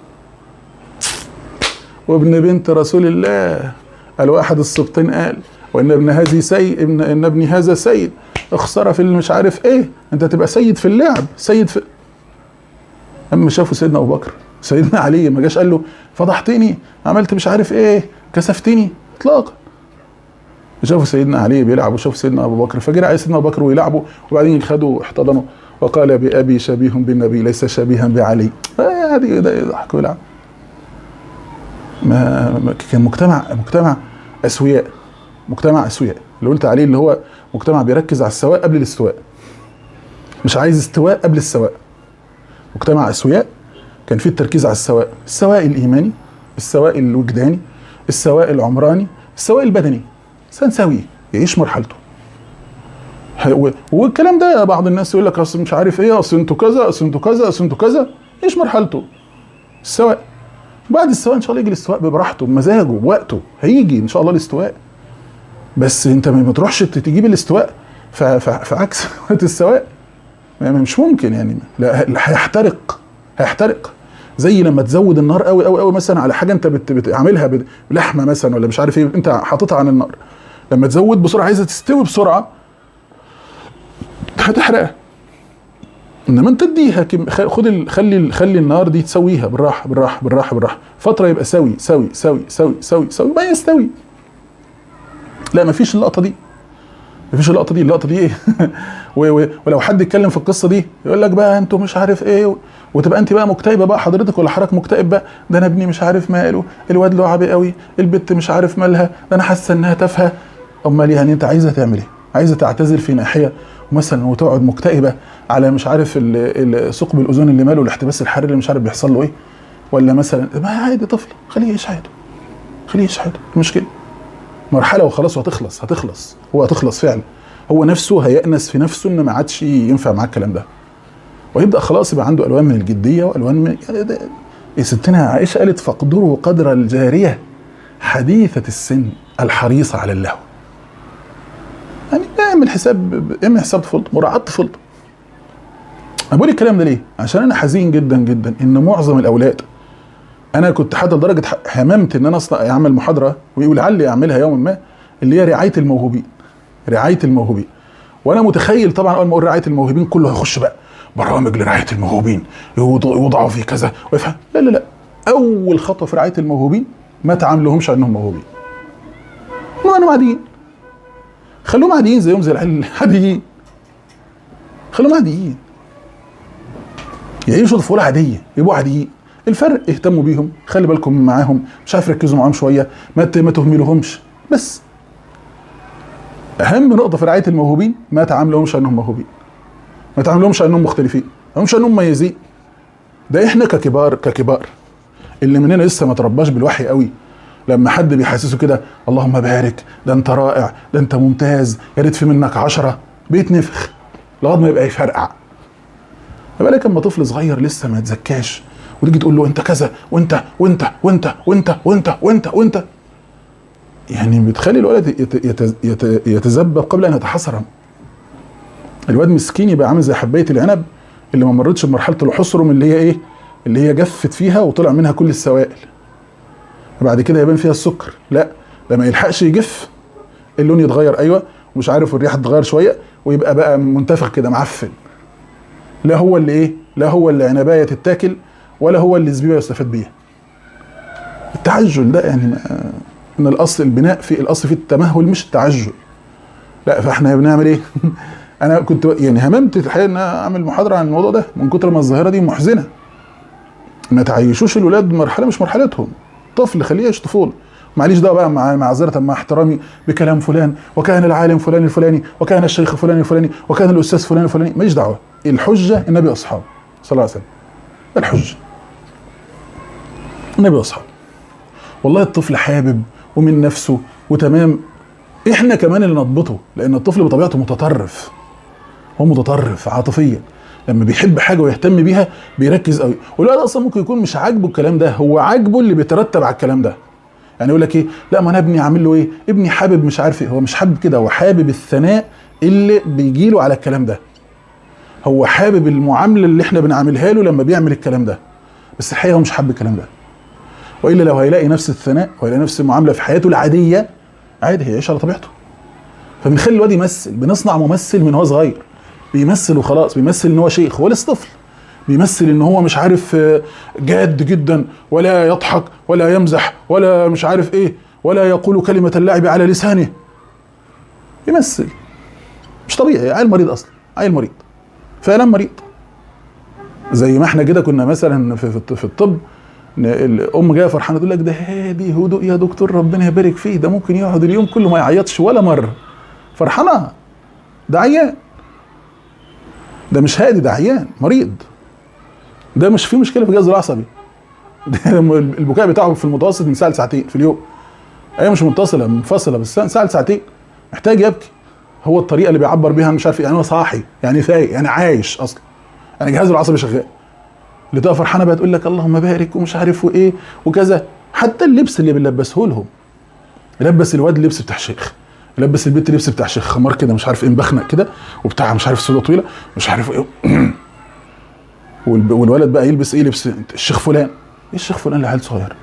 Speaker 2: وابن بنت رسول الله قال واحد السبطين قال وان ابن هذه سيد، ان ابني هذا سيد، اخسر في مش عارف ايه، انت تبقى سيد في اللعب، سيد في. اما شافوا سيدنا ابو بكر، سيدنا علي ما جاش قال له فضحتني، عملت مش عارف ايه، كسفتني، اطلاقا. شافوا سيدنا علي بيلعب وشافوا سيدنا ابو بكر، فجرى على سيدنا ابو بكر ويلعبوا، وبعدين خدوا احتضنوا وقال بأبي شبيه بالنبي ليس شبيها بعلي. هذه يضحك ويلعب. ما كان مجتمع اسوياء، مجتمع اسوياء اللي قلت عليه، اللي هو مجتمع بيركز على السواء قبل الاستواء، مش عايز استواء قبل السواء. مجتمع اسوياء كان فيه التركيز على السواء، السواء الايماني، السواء الوجداني، السواء العمراني، السواء البدني. انسان سوي يعيش مرحلته. والكلام ده بعض الناس يقول لك اصل مش عارف ايه، اصل انتوا كذا، اصل انتوا كذا، اصل انتوا كذا. يعيش مرحلته السواء. بعد السواء ان شاء الله يجي الاستواء براحته بمزاجه بوقته، هيجي ان شاء الله الاستواء. بس انت ما تروحش تجيب الاستواء في عكس وقت السواء، مش ممكن يعني. لا هيحترق زي لما تزود النار قوي قوي قوي مثلا على حاجه انت بتعملها بلحمه مثلا ولا مش عارف ايه، انت حاططها على النار، لما تزود بسرعه عايزه تستوي بسرعه هتحرقها. انما انت اديها خلي النار دي تسويها بالراحه بالراحه بالراحه بالراحه، فتره يبقى سوي ما يستوي. لا مفيش اللقطه دي. مفيش اللقطه دي ايه؟ ولو حد يتكلم في القصه دي يقول لك بقى انتوا مش عارف ايه، وتبقى انت بقى مكتئبه بقى حضرتك، ولا حضرتك مكتئب بقى، ده انا ابني مش عارف ماله، الواد لعبي قوي، البت مش عارف مالها، ده انا حاسه انها تافهه. امال يعني انت عايزه تعمل ايه؟ عايزه تعتذر في ناحيه مثلا وتقعد مكتئبه على مش عارف ثقب الاوزون اللي ماله، الاحتباس الحراري اللي مش عارف بيحصل له ايه، ولا مثلا ما عادي طفل خليه يعيش حياته، خليه يعيش حياته، المشكله مرحله وخلاص هتخلص هو هتخلص فعلا، هو نفسه هيأنس في نفسه ان ما عادش ينفع معاه الكلام ده، ويبدا خلاص يبقى عنده الوان من الجديه والوان من يعني ستنا عائشه قالت فاقدروا قدر الجاريه حديثه السن الحريصه على اللهو. يعني اعمل حساب طفولته، مراعاه طفولته. انا بقول الكلام ده ليه؟ عشان انا حزين جدا جدا ان معظم الاولاد، انا كنت حتى لدرجه هممت ان انا اعمل محاضره ولعلي اعملها يوما ما، اللي هي رعايه الموهوبين. وانا متخيل طبعا اول ما اقول رعايه الموهوبين كله هيخش بقى برامج لرعايه الموهوبين يوضعوا في كذا ويفهم. لا، اول خطوه في رعايه الموهوبين ما تعاملهمش انهم موهوبين، انهم عاديين، خلوهم عاديين زيهم زي العيال العاديين، خلوهم عاديين يعيشوا طفوله عاديه، يبقوا عاديين. الفرق اهتموا بيهم، خلي بالكم معاهم، مش عارف ركزوا معاهم شويه، ما تهملوهمش. بس اهم نقطه في رعايه الموهوبين ما تعاملهمش انهم موهوبين، ما تعاملهمش انهم مختلفين، مش انهم مميزين. ده احنا ككبار اللي مننا لسه ما ترباش بالوحي قوي، لما حد بيحسسه كده اللهم بارك، ده انت رائع، ده انت ممتاز، يا ريت في منك 10، بيتنفخ لغايه ما يبقى يفرقع. ما بالك اما طفل صغير لسه ما يتزكاش وتيجي تقول له انت كذا وانت وانت وانت وانت وانت وانت وانت، يعني بتخلي الولد يتذبذب قبل ان يتحسرم. الواد مسكين يبقى عامل زي حبايه العنب اللي ما مرتش بمرحله الحصرم اللي هي ايه، اللي هي جفت فيها وطلع منها كل السوائل، وبعد كده يبان فيها السكر. لا، لما يلحقش يجف اللون يتغير، ايوه، ومش عارف، والريحه تتغير شويه ويبقى بقى منتفخ كده معفن. لا هو اللي ايه، لا هو اللي عنبايه تتاكل، ولا هو اللي زبيبه يستفاد بيها. التعجل ده يعني من الاصل، البناء في الاصل في التمهل مش التعجل. لا، فاحنا بنعمل ايه؟ انا كنت يعني هممت الحقيقه ان اعمل محاضره عن الموضوع ده من كتر ما الظاهره دي محزنه. ما تعيشوش الولاد مرحله مش مرحلتهم. طفل خليه يعيش طفوله، معليش دعوه بقى معذره مع احترامي بكلام فلان، وكان العالم فلان الفلاني، وكان الشيخ فلان الفلاني، وكان الاستاذ فلان الفلاني، ماليش دعوه. الحجه النبي واصحابه صلى الله عليه وسلم. الحجه النبي واصحابه. والله الطفل حابب ومن نفسه وتمام، احنا كمان اللي نضبطه، لان الطفل بطبيعته متطرف، هو متطرف عاطفيا، لما بيحب حاجه ويهتم بيها بيركز قوي. والولد اصلا ممكن يكون مش عاجبه الكلام ده، هو عاجبه اللي بيترتب على الكلام ده. يعني يقول لك ايه، لا ما انا ابني عامل له ايه، ابني حابب مش عارف ايه، هو مش حابب كده، هو حابب الثناء اللي بيجي له على الكلام ده، هو حابب المعامله اللي احنا بنعملها له لما بيعمل الكلام ده، بس الحقيقه هو مش حابب الكلام ده. والا لو هيلاقي نفس الثناء وهيلاقي نفس المعامله في حياته العاديه، عادي هيعيش على طبيعته. فبنخلي الواد يمثل، بنصنع ممثل من هو صغير، بيمثل وخلاص، بيمثل ان هو شيخ، هو لسه طفل، بيمثل ان هو مش عارف جاد جدا، ولا يضحك ولا يمزح ولا مش عارف ايه، ولا يقول كلمه اللعب على لسانه، يمثل. مش طبيعي، عيل مريض اصلا، عيل مريض فعلا مريض. زي ما احنا كده كنا مثلا في الطب، الام جايه فرحانه تقول لك ده هادي هدوء يا دكتور ربنا يبارك فيه، ده ممكن يقعد اليوم كله ما يعيطش ولا مره، فرحانه. ده عيان، ده مش هادي، ده عيان مريض، ده مش فيه مشكله في الجهاز العصبي، ده البكاء بتاعه في المتوسط من ساعه لساعتين في اليوم، هي مش متصله منفصله، بس ساعه لساعتين محتاج يبكي. هو الطريقه اللي بيعبر بيها مش عارف يعني هو صاحي، يعني فايق، يعني عايش اصلا، يعني جهازه العصبي شغال. اللي تبقى فرحانه بقى تقول لك اللهم بارك ومش عارف وايه وكذا. حتى اللبس اللي بنلبسه لهم، يلبس الواد لبس بتاع شيخ، يلبس البنت لبس بتاع شيخ، خمار كده مش عارف ايه مبخنق كده وبتاع مش عارف سوده طويله مش عارف ايه والولد بقى يلبس ايه، لبس الشيخ فلان. ايه الشيخ فلان اللي عيل صغير؟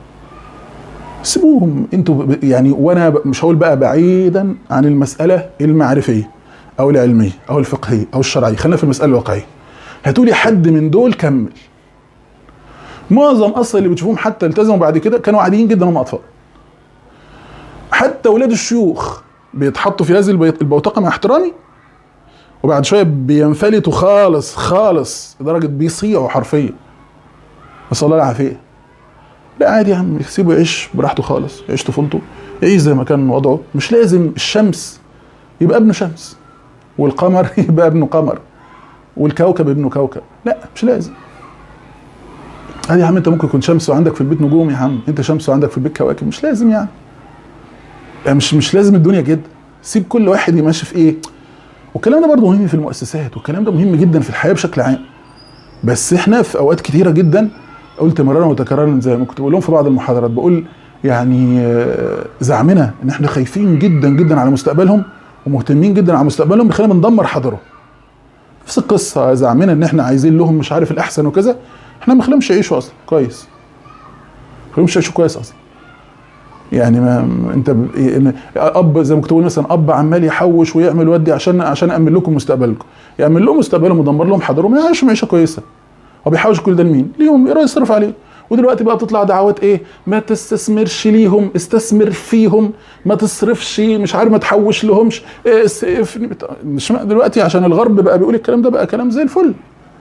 Speaker 2: سيبوهم انتوا يعني. وانا مش هقول بقى بعيدا عن المساله المعرفيه او العلميه او الفقهيه او الشرعيه، خلينا في المساله الواقعيه. هاتولي حد من دول كمل. معظم اصلا اللي بتشوفوهم حتى التزموا بعد كده كانوا عاديين جدا، هم اطفال. حتى اولاد الشيوخ بيتحطوا في هذه البوتقه مع احترامي، وبعد شويه بينفلتوا خالص خالص لدرجه بيصيعوا حرفيا، نسال الله العافيه. لا عادي يا عم، سيبه يعيش براحته خالص، يعيش طفولته، يعيش زي ما كان وضعه. مش لازم الشمس يبقى ابنه شمس، والقمر يبقى ابنه قمر، والكوكب ابنه كوكب. لا مش لازم. عادي يا عم، انت ممكن يكون شمس وعندك في البيت نجوم، يا عم انت شمس وعندك في البيت كواكب، مش لازم يعني مش لازم الدنيا كده. سيب كل واحد يمشي في ايه. والكلام ده برضه مهم في المؤسسات، والكلام ده مهم جدا في الحياه بشكل عام. بس احنا في اوقات كتيره جدا، قلت مرارا وتكرارا زي ما كنت بقول لهم في بعض المحاضرات، بقول يعني زعمنا ان احنا خايفين جدا جدا على مستقبلهم ومهتمين جدا على مستقبلهم، بيخلينا بندمر حاضرهم. نفس القصه، زعمنا ان احنا عايزين لهم مش عارف الاحسن وكذا، احنا ما بنخليهمش يعيشوا اصلا كويس، ما بنخليهمش يعيشوا كويس اصلا. يعني ما انت اب زي ما كنت بقول مثلا، اب عمال يحوش ويعمل ودي عشان امن لكم مستقبلكم، يعمل لهم مستقبلهم ودمر لهم حاضرهم، ما يعيشوا معيشه كويسه. هو بيحوش كل ده لمين؟ ليهم، يصرف عليه. ودلوقتي بقى بتطلع دعوات ايه؟ ما تستثمرش ليهم، استثمر فيهم، ما تصرفش، مش عارف، ما تحوش لهمش. مش دلوقتي عشان الغرب بقى بيقول الكلام ده، بقى كلام زي الفل.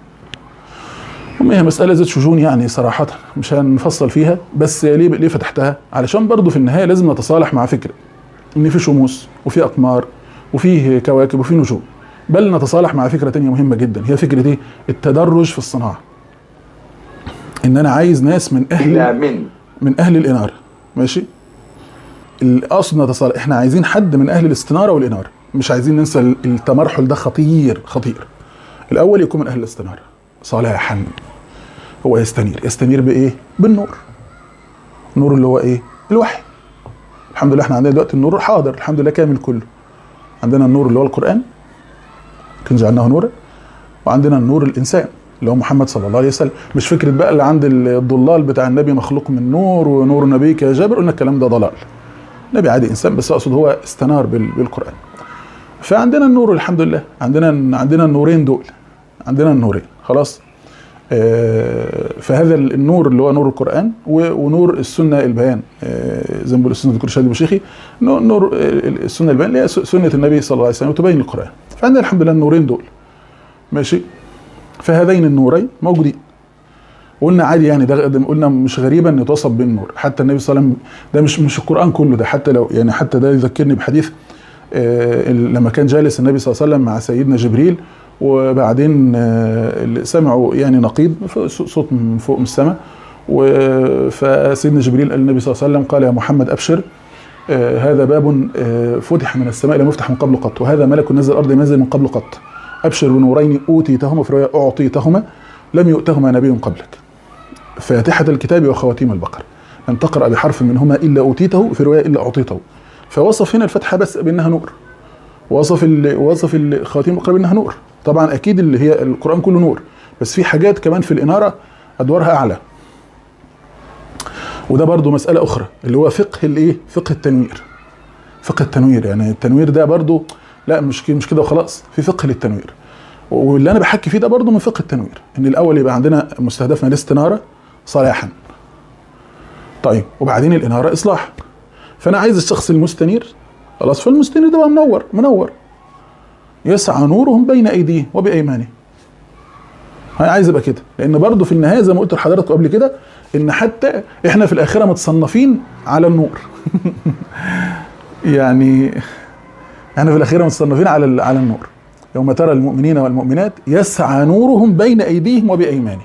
Speaker 2: هي مسألة ذات شجون يعني صراحة، مش هنفصل فيها. بس ليه فتحتها؟ علشان برضو في النهاية لازم نتصالح مع فكرة ان في شموس وفي اقمار وفيه كواكب وفي نجوم، بل نتصالح مع فكرة تانية مهمة جدا، هي فكرة ايه؟ التدرج في الصناعة. ان انا عايز ناس من اهل الانارة، ماشي؟ الاصل نتصالح، احنا عايزين حد من اهل الاستنارة والانارة، مش عايزين ننسى التمرحل ده، خطير خطير. الاول يكون من اهل الاستنارة صلاحا، هو يستنير بايه؟ بالنور. النور اللي هو ايه؟ الوحي. الحمد لله احنا عندنا دلوقتي النور حاضر، الحمد لله كامل كله. عندنا النور اللي هو القرآن، كن جعلناه نورا، وعندنا النور الانسان اللي هو محمد صلى الله عليه وسلم. مش فكره بقى اللي عند الضلال بتاع النبي مخلوق من نور ونور نبيك يا جابر، قلنا الكلام ده ضلال. النبي عادي انسان، بس اقصد هو استنار بالقرآن. فعندنا النور الحمد لله، عندنا النورين دول، عندنا النورين خلاص. فهذا النور اللي هو نور القرآن ونور السنة البيان، زي ما بيقول السنة دكتور شادي بوشيخي، نور السنة البيان اللي هي سنة النبي صلى الله عليه وسلم وتبين القرآن. فعندنا الحمد لله النورين دول، ماشي؟ فهذين النورين موجودين. قلنا عادي يعني، ده قلنا مش غريبا ان يتوصف بالنور. حتى النبي صلى الله عليه وسلم، ده مش القرآن كله ده، حتى لو يعني، حتى ده يذكرني بحديث لما كان جالس النبي صلى الله عليه وسلم مع سيدنا جبريل، وبعدين سمعوا يعني نقيض صوت من فوق من السماء، فسيدنا جبريل قال للنبي صلى الله عليه وسلم، قال يا محمد أبشر، هذا باب فتح من السماء لم يفتح من قبل قط، وهذا ملك نزل الأرض ينزل من قبل قط، أبشر بنورين أوتيتهما في رواية أعطيتهما لم يؤتهما نبي قبلك، فاتحة الكتاب وخواتيم البقر، أن تقرأ بحرف منهما إلا أوتيته، في رواية إلا أعطيته. فوصف هنا الفتحة بس بأنها نور، وصف الخواتيم البقر بأنها نور. طبعا اكيد اللي هي القرآن كله نور، بس في حاجات كمان في الإنارة ادوارها اعلى. وده برضو مسألة اخرى اللي هو فقه الايه؟ فقه التنوير. فقه التنوير يعني التنوير ده برضو لا مش كده وخلاص، في فقه للتنوير. واللي انا بحكي فيه ده برضو من فقه التنوير، ان الاول يبقى عندنا مستهدفنا الاستنارة صلاحا، طيب، وبعدين الإنارة اصلاح. فانا عايز الشخص المستنير خلاص، فالمستنير ده بقى منور يسعى نورهم بين ايديهم وبايمانهم. انا عايز ابقى كده، لان برضو في النهايه زي ما قلت لحضراتكم قبل كده، ان حتى احنا في الاخره متصنفين على النور. يعني احنا في الاخره متصنفين على النور. يوم ترى المؤمنين والمؤمنات يسعى نورهم بين ايديهم وبايمانهم.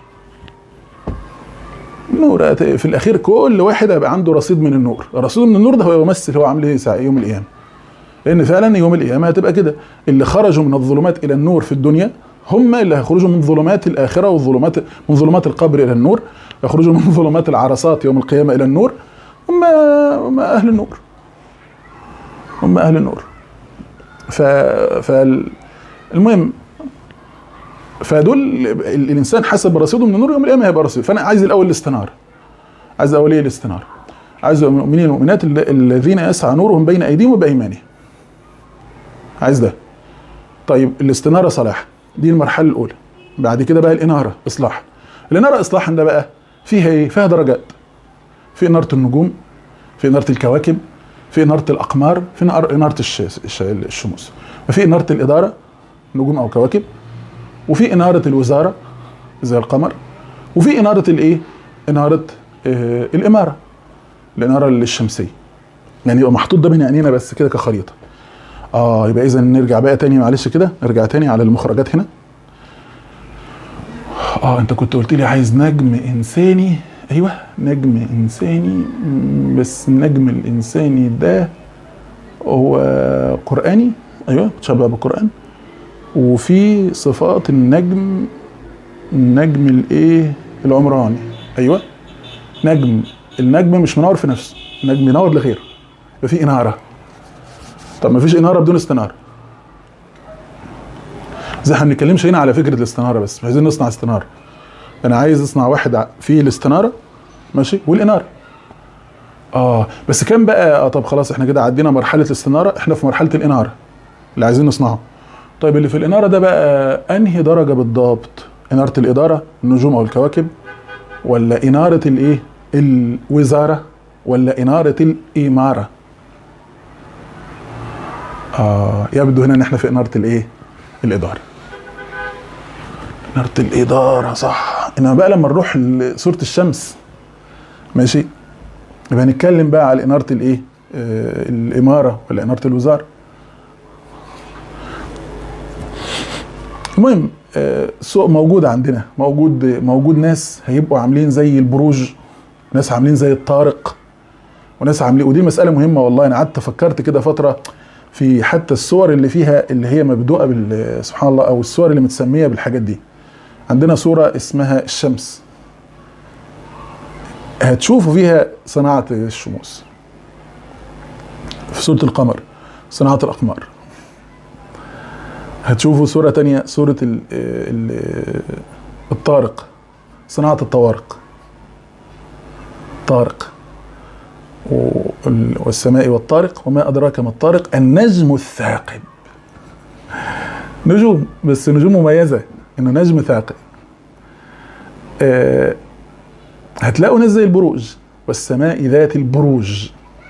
Speaker 2: النور في الاخير كل واحد هيبقى عنده رصيد من النور. الرصيد من النور ده هو يمثل هو عامل ايه يوم القيامه. لان فعلا يوم القيامه هتبقى كده، اللي خرجوا من الظلمات الى النور في الدنيا هم اللي هيخرجوا من ظلمات الاخره والظلمات، من ظلمات القبر الى النور، يخرجوا من ظلمات العرصات يوم القيامه الى النور، هم اهل النور، هم اهل النور. المهم، فدول الانسان حسب رصيده من النور يوم القيامه هيبقى رصيد. فانا عايز الاول الاستناره، عايز اوليه الاستناره، عايز المؤمنين والمؤمنات الذين يسعى نورهم بين ايديهم وبايمانهم، عايز ده. طيب الاستناره صلاح، دي المرحله الاولى. بعد كده بقى الاناره اصلاح. الاناره اصلاحا ده بقى فيها ايه؟ فيها درجات. في اناره النجوم، في اناره الكواكب، في إنارة الأقمار، في إنارة الشموس، وفي إنارة الإدارة نجوم أو كواكب، وفي إنارة الوزارة زي القمر، وفي إنارة الإيه؟ إنارة الإمارة، الإنارة الشمسية. يعني يبقى محطوط ده بين عينينا بس كده كخريطة. يبقى إذا نرجع بقى تاني، معلش كده نرجع تاني على المخرجات هنا. أنت كنت قلت لي عايز نجم إنساني. أيوه نجم إنساني، بس النجم الإنساني ده هو قرآني. أيوه تشبه بالقرآن. وفي صفات النجم الإيه؟ العمراني. أيوه النجم مش منور في نفسه، النجم ينور لغيره، يبقى في إنارة. طب ما فيش إنارة بدون استنارة. زي احنا ما بنتكلمش هنا على فكرة الاستنارة بس، مش عايزين نصنع استنارة. أنا عايز أصنع واحد فيه الاستنارة ماشي والإنارة. بس كام بقى؟ طب خلاص احنا كده عدينا مرحلة الاستنارة، احنا في مرحلة الإنارة اللي عايزين نصنعه. طيب اللي في الإنارة ده بقى أنهي درجة بالضبط؟ إنارة الإدارة النجوم أو الكواكب، ولا إنارة الإيه؟ الوزارة، ولا إنارة الإمارة؟ يبدو هنا ان احنا في إنارة الإيه؟ الإدارة. إنارة الإدارة صح. إنما بقى لما نروح لسورة الشمس ماشي، يبقى نتكلم بقى على إنارة الإيه؟ الإمارة ولا إنارة الوزارة. المهم سوق موجود عندنا، موجود ناس هيبقوا عاملين زي البروج، ناس عاملين زي الطارق، وناس عاملين، ودي مسألة مهمة والله. أنا قعدت فكرت كده فترة في حتى الصور اللي فيها اللي هي مبدوءة سبحان الله، أو الصور اللي متسمية بالحاجات دي. عندنا صورة اسمها الشمس، هتشوفوا فيها صناعة الشموس. في صورة القمر صناعة الأقمار. هتشوفوا صورة تانية، صورة الطارق، صناعة الطوارق. طارق والسماء والطارق وما أدراك ما الطارق، النجم الثاقب. نجوم، بس نجوم مميزة، إنه نجم ثاقب. هتلاقوا ناس زي البروج، والسماء ذات البروج،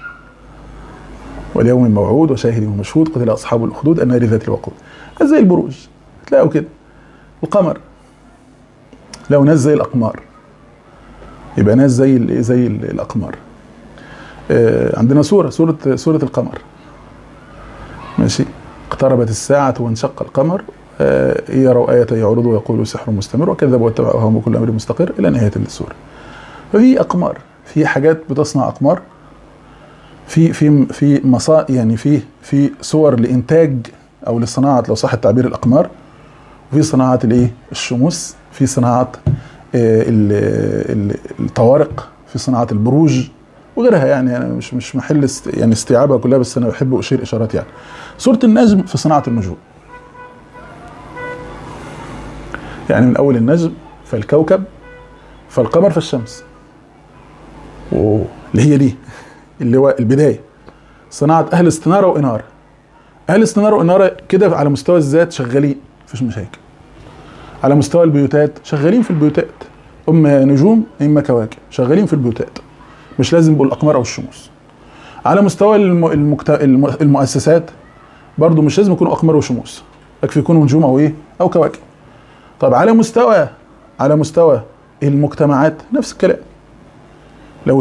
Speaker 2: واليوم الموعود وشاهد ومشهود، قتل أصحاب الأخدود النار ذات الوقود. زي البروج هتلاقوا كده. القمر لو ناس زي الأقمار، يبقى ناس زي الأقمار. عندنا سورة القمر ماشي. اقتربت الساعة وانشق القمر، يروا آية يعرضوا ويقولوا سحر مستمر وكذبوا واتبعوا أهواءهم وكل أمر مستقر إلى نهاية السورة. ففي أقمار، في حاجات بتصنع أقمار، في يعني في صور لإنتاج أو لصناعة لو صح التعبير الأقمار، وفي صناعة الإيه؟ الشموس، في صناعة الطوارق، في صناعة البروج وغيرها. يعني أنا مش محل يعني استيعابها كلها، بس أنا بحب أشير إشارات. يعني سورة النجم في صناعة النجوم، يعني من أول النجم فالكوكب فالقمر فالشمس، اللي هي دي اللي هو البداية. صناعة أهل استنارة وإنارة. أهل استنارة وإنارة كده على مستوى الذات شغالين، مفيش مشاكل. على مستوى البيوتات شغالين في البيوتات، إما نجوم إما كواكب شغالين في البيوتات، مش لازم يبقوا الأقمار أو الشموس. على مستوى المؤسسات برضو مش لازم يكونوا أقمار وشموس، يكفي يكونوا نجوم أو إيه أو كواكب. طب على مستوى المجتمعات نفس الكلام. لو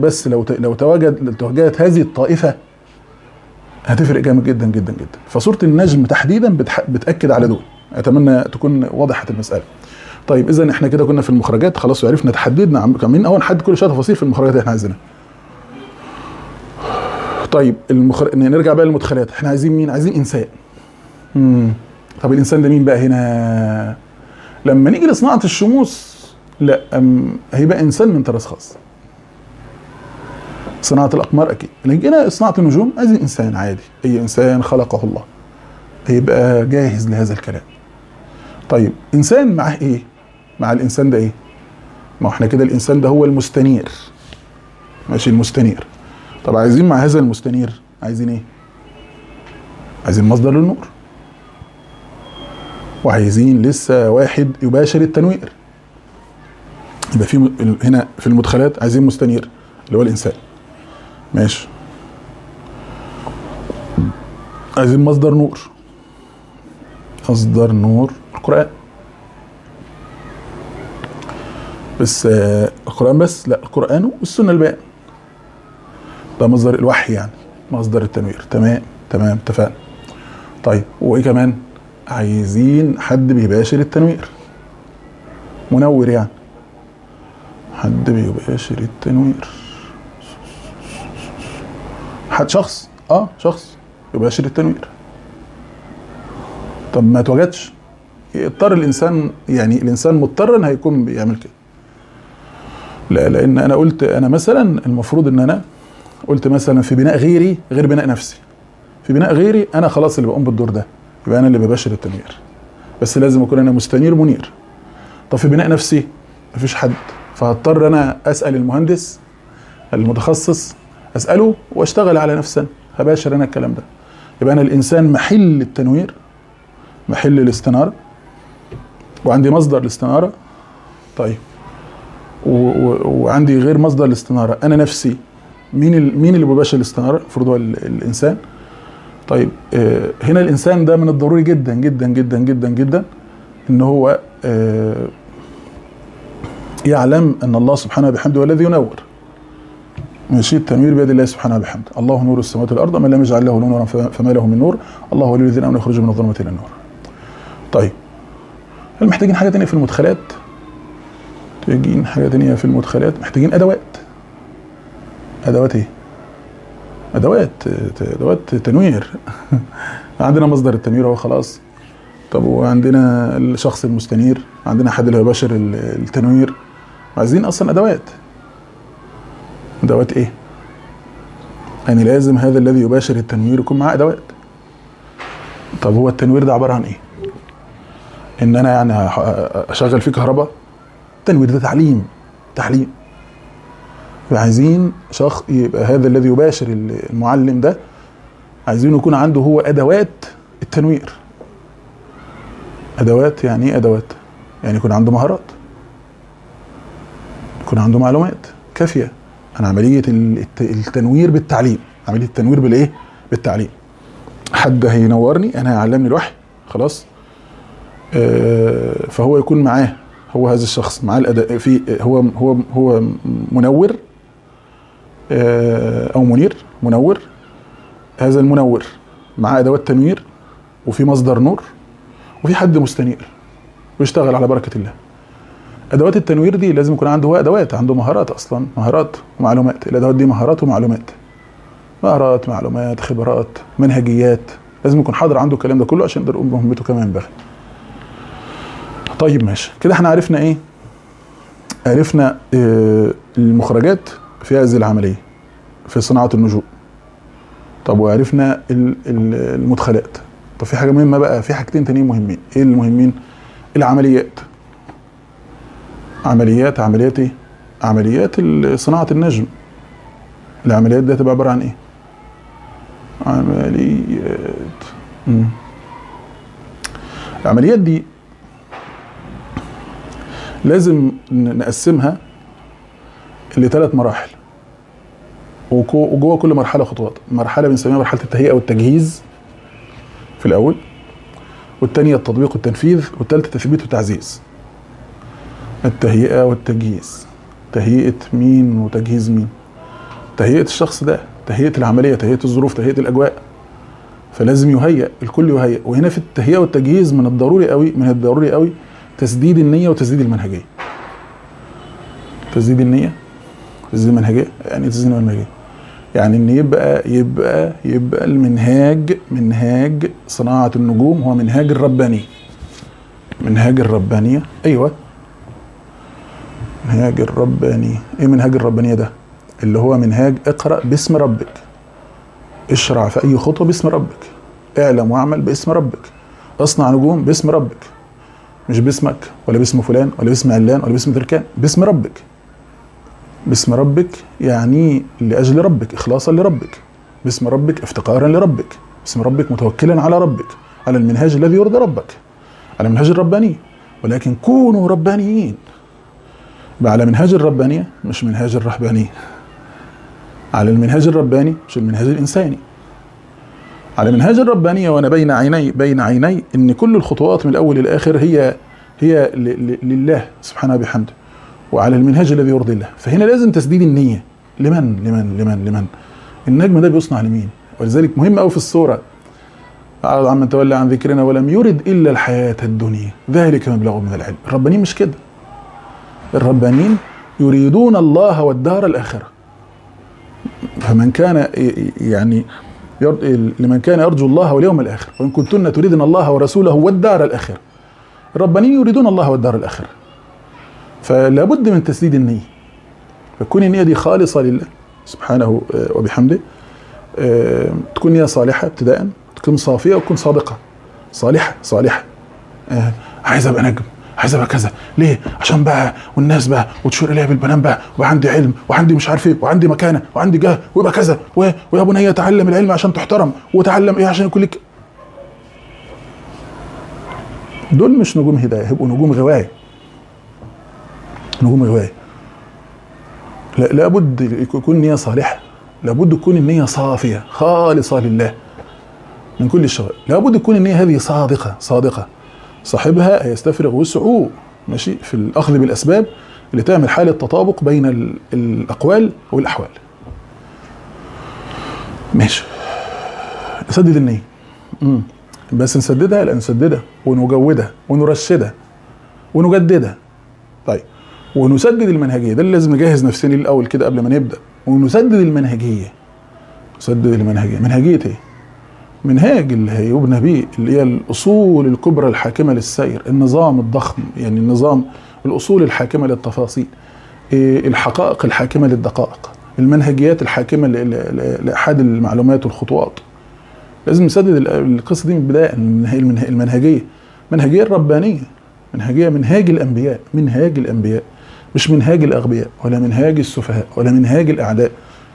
Speaker 2: تواجدت هذه الطائفة هتفرق جامد جدا جدا جدا. فصورة النجم تحديدا بتأكد على دول. أتمنى تكون وضحت المسألة. طيب إذا احنا كده كنا في المخرجات خلاص، وعرفنا تحددنا كمان أول حد كل شوية تفاصيل في المخرجات اللي احنا عايزينها. طيب نرجع بقى للمدخلات. احنا عايزين مين؟ عايزين إنسان. طب الإنسان ده مين بقى هنا؟ لما نيجي لصناعة الشموس لا هيبقى إنسان من طراز خاص. صناعة الأقمار أكيد. لكن صناعة النجوم عايزين إنسان عادي، أي إنسان خلقه الله هيبقى جاهز لهذا الكلام. طيب إنسان معه إيه؟ مع الإنسان ده إيه؟ ما احنا كده الإنسان ده هو المستنير ماشي، المستنير. طب عايزين مع هذا المستنير عايزين إيه؟ عايزين مصدر للنور، وعايزين لسه واحد يباشر التنوير. يبقى في هنا في المدخلات عايزين مستنير اللي هو الإنسان ماشي. عايزين مصدر نور. مصدر نور القرآن. بس القرآن بس؟ لا، القرآن والسنة البيان. ده مصدر الوحي يعني، مصدر التنوير. تمام اتفقنا. طيب وايه كمان؟ عايزين حد بيباشر التنوير، منور يعني، حد بيباشر التنوير. حد شخص شخص يباشر التنوير. طب ما توجدش، يضطر الانسان، يعني الانسان مضطرا هيكون بيعمل كده. لا، لان انا قلت انا مثلا المفروض ان انا قلت مثلا في بناء غيري غير بناء نفسي. في بناء غيري انا خلاص اللي بقوم بالدور ده، يبقى انا اللي بباشر التنوير، بس لازم اكون انا مستنير منير. طب في بناء نفسي مفيش حد، فهضطر انا اسال المهندس المتخصص، اساله واشتغل على نفسي، هباشر انا الكلام ده. يبقى انا الانسان محل التنوير، محل الاستناره، وعندي مصدر الاستناره. طيب وعندي غير مصدر الاستناره، انا نفسي. مين اللي بيباشر الاستناره؟ المفروض هو الانسان. طيب هنا الانسان ده من الضروري جدا جدا جدا جدا جدا ان هو يعلم ان الله سبحانه وبحمده هو الذي ينور. ماشي، التنوير بيد الله سبحانه وبحمده. الله نور السماوات والارض، من لم يجعل له نورا فما له من نور. الله ولي الذين امنوا يخرجوا من الظلمات الى النور. طيب هل محتاجين حاجه ثانيه في المدخلات؟ محتاجين حاجه ثانيه في المدخلات، محتاجين ادوات. ادوات ايه؟ ادوات تنوير. عندنا مصدر التنوير اهو خلاص. طب وعندنا الشخص المستنير، عندنا حد اللي يباشر التنوير. عايزين اصلا ادوات ايه؟ يعني لازم هذا الذي يباشر التنوير يكون معاه ادوات. طب هو التنوير ده عباره عن ايه؟ ان انا يعني اشغل فيه كهرباء؟ التنوير ده تعليم. عايزين شخص يبقى هذا الذي يباشر المعلم ده، عايزين يكون عنده هو ادوات التنوير. ادوات يعني ايه ادوات؟ يعني يكون عنده مهارات، يكون عنده معلومات كافيه عن عمليه التنوير بالتعليم. عمليه التنوير بالايه؟ بالتعليم. حد هينورني انا، هيعلمني الوحي خلاص. فهو يكون معاه، هو هذا الشخص معاه الاداء في هو منور او منور. هذا المنور معاه ادوات تنوير، وفي مصدر نور، وفي حد مستنير ويشتغل على بركه الله. ادوات التنوير دي لازم يكون عنده ادوات، عنده مهارات اصلا، مهارات ومعلومات. الادوات دي مهارات ومعلومات، معلومات، خبرات، منهجيات. لازم يكون حاضر عنده الكلام ده كله عشان يقدر يقوم بمهمته كما ينبغي. طيب ماشي كده، احنا عرفنا ايه؟ عرفنا المخرجات في هذه العمليه في صناعه النجوم. طب وعرفنا المدخلات. طب في حاجه مهمه بقى، في حاجتين تانيين مهمين. ايه المهمين؟ العمليات. عمليات ايه؟ عمليات صناعه النجم. العمليات دي هتبقى عباره عن ايه؟ العمليات دي لازم نقسمها ل3 مراحل، وجوه كل مرحله خطوات. مرحله بنسميها مرحله التهيئه والتجهيز في الاول، والثانيه التطبيق والتنفيذ، والثالثه تثبيت وتعزيز. التهيئه والتجهيز، تهيئه مين وتجهيز مين؟ تهيئه الشخص ده، تهيئه العمليه، تهيئه الظروف، تهيئه الاجواء. فلازم يهيئ، الكل يهيئ. وهنا في التهيئه والتجهيز من الضروري قوي تسديد النيه وتسديد المنهجيه. تسديد النيه، تسديد المنهجيه. يعني تسديد المنهجيه يعني ان يبقى منهاج صناعه النجوم هو منهاج الربانيه. ايوه، منهاج الرباني. ايه منهاج الربانيه ده؟ اللي هو منهاج اقرأ باسم ربك، اشرع في اي خطوه باسم ربك، اعلم واعمل باسم ربك، اصنع نجوم باسم ربك. مش باسمك ولا باسم فلان ولا باسم علان ولا باسم تركان، باسم ربك. باسم ربك يعني لاجل ربك، اخلاصا لربك. باسم ربك افتقارا لربك. باسم ربك متوكلا على ربك، على المنهاج الذي يرضي ربك، على منهاج الرباني. ولكن كونوا ربانيين، على منهاج الربانيه مش منهاج الرهبانيه. على المنهاج الرباني مش المنهاج الانساني. على منهاج الربانية، وأنا بين عيني إن كل الخطوات من الأول للآخر هي لله سبحانه بحمده، وعلى المنهاج الذي يرضي الله. فهنا لازم تسديد النية. لمن النجم ده بيصنع لمين؟ ولذلك مهم قوي في السورة: أعرض عمن تولى عن ذكرنا ولم يرد إلا الحياة الدنيا ذلك مبلغ من العلم. الربانيين مش كده. الربانيين يريدون الله والدار الآخرة. فمن كان يعني لمن كان يرجو الله واليوم الآخر وإن كنتن تريدن الله ورسوله والدار الآخرة. الربانيين يريدون الله والدار الآخرة، فلا بد من تسديد النية. فكون النية دي خالصة لله سبحانه وبحمده، تكون نية صالحة ابتداء، تكون صافية وتكون صادقة. صالحة عايز ابقى نجم، عايز ابقى كذا، ليه؟ عشان بقى والناس بقى وتشير اليها بالبنان بقى، وعندي علم وعندي مش عارف ايه وعندي مكانه وعندي جاه ويبقى كذا، ويا بني تعلم العلم عشان تحترم، وتعلم ايه عشان يكون لك. دول مش نجوم هدايه، هيبقوا نجوم غوايه. لابد يكون نية صالحة، لابد تكون النية صافية خالصة لله من كل الشغل. لابد تكون النية هذه صادقة، صاحبها هيستفرغ وسعه ماشي في الأخذ بالأسباب اللي تعمل حالة تطابق بين الأقوال والأحوال. ماشي، نسدد النية. بس نسددها، لا نسددها ونجودها ونرشدها ونجددها. طيب، ونسدد المنهجية. ده اللي لازم نجهز نفسنا الأول كده قبل ما نبدأ. ونسدد المنهجية. منهجية ايه؟ منهاج اللي هيبنى بيه، اللي هي الأصول الكبرى الحاكمة للسير، النظام الضخم، يعني النظام، الأصول الحاكمة للتفاصيل، الحقائق الحاكمة للدقائق، المنهجيات الحاكمة لأحد المعلومات والخطوات. لازم نسدد القصة دي من البداية. المنهجية الربانية، منهاج الأنبياء، مش منهاج الأغبياء ولا منهاج السفهاء ولا منهاج الأعداء.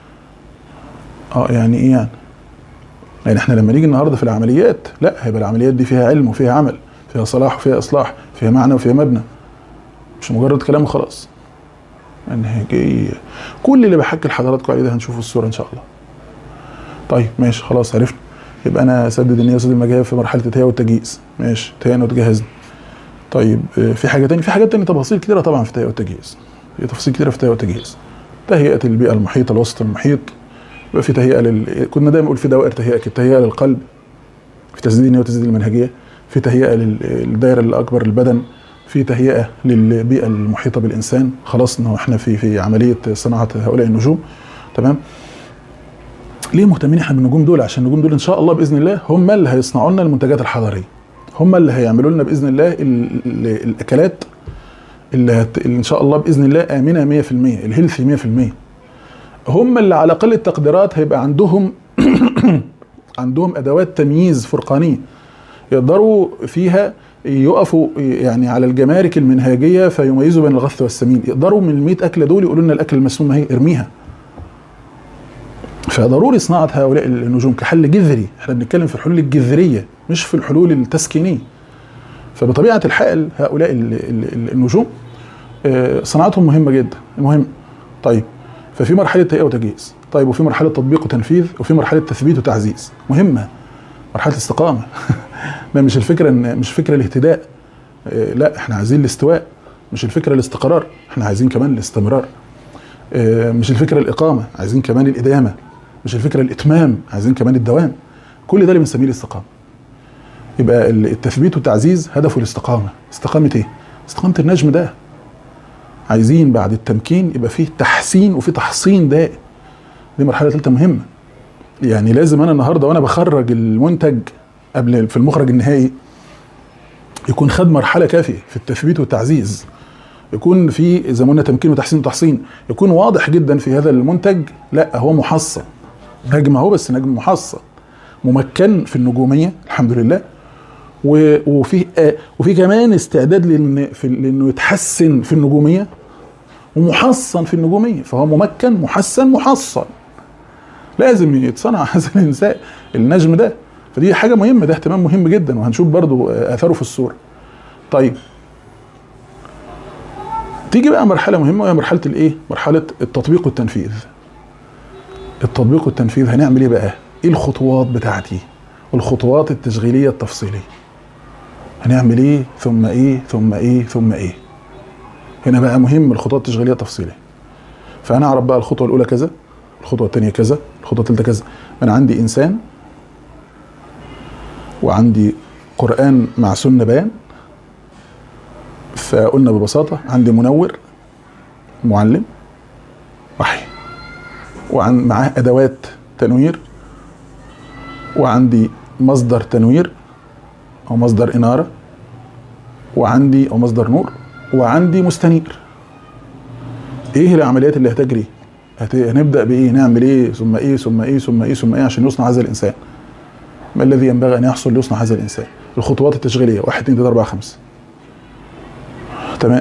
Speaker 2: يعني إيه يعني احنا لما نيجي النهارده في العمليات، لا، هيبقى العمليات دي فيها علم وفيها عمل، فيها صلاح وفيها إصلاح، فيها معنى وفيها مبنى، مش مجرد كلام وخلاص. منهجية. كل اللي بحكي لحضراتكم عليه ده هنشوفه الصورة إن شاء الله. طيب ماشي، خلاص عرفنا. يبقى أنا أسدد النية وأسدد المجاهد في مرحلة التهيئة والتجهيز. ماشي، تهيئنا وتجهزنا. طيب، في حاجة تانية، تفاصيل كتيرة طبعا في التهيئة والتجهيز. في تفاصيل كتيرة في التهيئة والتجهيز. تهيئة البيئة المحيطة، الوسط المحيط. يبقى في تهيئة كنا دايما نقول في دوائر تهيئة كده: تهيئة للقلب في تسديد النية وتسديد المنهجية، في تهيئة للدائرة الأكبر البدن، في تهيئة للبيئة المحيطة بالإنسان. خلاص إنه إحنا في عملية صناعة هؤلاء النجوم. تمام. ليه مهتمين إحنا بالنجوم دول؟ عشان النجوم دول إن شاء الله بإذن الله هم اللي هيصنعوا لنا المنتجات الحضارية، هم اللي هيعملوا لنا بإذن الله الأكلات اللي إن شاء الله بإذن الله آمنة 100%، الهيلثي 100%. هم اللي على أقل التقديرات هيبقى عندهم أدوات تمييز فرقانية يقدروا فيها يقفوا يعني على الجمارك المنهاجية فيميزوا بين الغث والسمين. يقدروا من 100 أكلة دول يقولوا لنا الأكل المسموم هي ارميها. فضروري صناعة هؤلاء النجوم كحل جذري. احنا بنتكلم في الحلول الجذرية مش في الحلول التسكينية. فبطبيعة الحال هؤلاء النجوم صناعتهم مهمة جدا. المهم، طيب، ففي مرحلة تهيئة وتجهيز، طيب، وفي مرحلة تطبيق وتنفيذ، وفي مرحلة تثبيت وتعزيز مهمة، مرحلة الاستقامة. ما مش الفكرة مش فكرة الاهتداء، لا، احنا عايزين الاستواء. مش الفكرة الاستقرار، احنا عايزين كمان الاستمرار. مش الفكرة الإقامة، عايزين كمان الإدامة. مش الفكرة الإتمام، عايزين كمان الدوام. كل ده اللي بنسميه الاستقامة. يبقى التثبيت والتعزيز هدفه الاستقامة. استقامة ايه؟ استقامة النجم ده. عايزين بعد التمكين يبقى فيه تحسين وفيه تحصين دائم. دي مرحلة ثالثة مهمة. يعني لازم أنا النهاردة وأنا بخرج المنتج قبل في المخرج النهائي يكون خد مرحلة كافية في التثبيت والتعزيز، يكون في زي ما قلنا تمكين وتحسين وتحصين، يكون واضح جدا في هذا المنتج. لا، هو محصن، نجم اهو، بس نجم محصن ممكن في النجومية الحمد لله، وفي كمان استعداد لانه يتحسن في النجومية ومحصن في النجومية. فهو ممكن محسن محصن، لازم يتصنع هذا الإنسان النجم ده. فدي حاجة مهمة، ده اهتمام مهم جدا، وهنشوف برضو آثاره في الصورة. طيب، تيجي بقى مرحلة مهمة وهي مرحلة الايه؟ مرحلة التطبيق والتنفيذ. التطبيق والتنفيذ هنعمل ايه بقى؟ ايه الخطوات بتاعتي؟ الخطوات التشغيليه التفصيليه. هنعمل ايه ثم ايه ثم ايه ثم ايه. هنا بقى مهم الخطوات التشغيليه التفصيليه. فانا اعرف بقى الخطوه الاولى كذا، الخطوه الثانيه كذا، الخطوه الثالثه كذا. انا عندي انسان وعندي قرآن مع سنة بيان. فقلنا ببساطة عندي منور معلم وحي، معاه أدوات تنوير، وعندي مصدر تنوير أو مصدر إنارة، وعندي أو مصدر نور، وعندي مستنير. إيه العمليات اللي هتجري؟ هنبدأ بإيه؟ نعمل إيه ثم إيه ثم إيه ثم إيه ثم إيه عشان يصنع هذا الإنسان؟ ما الذي ينبغي أن يحصل ليصنع هذا الإنسان؟ الخطوات التشغيلية 1 2 3 4 5. تمام.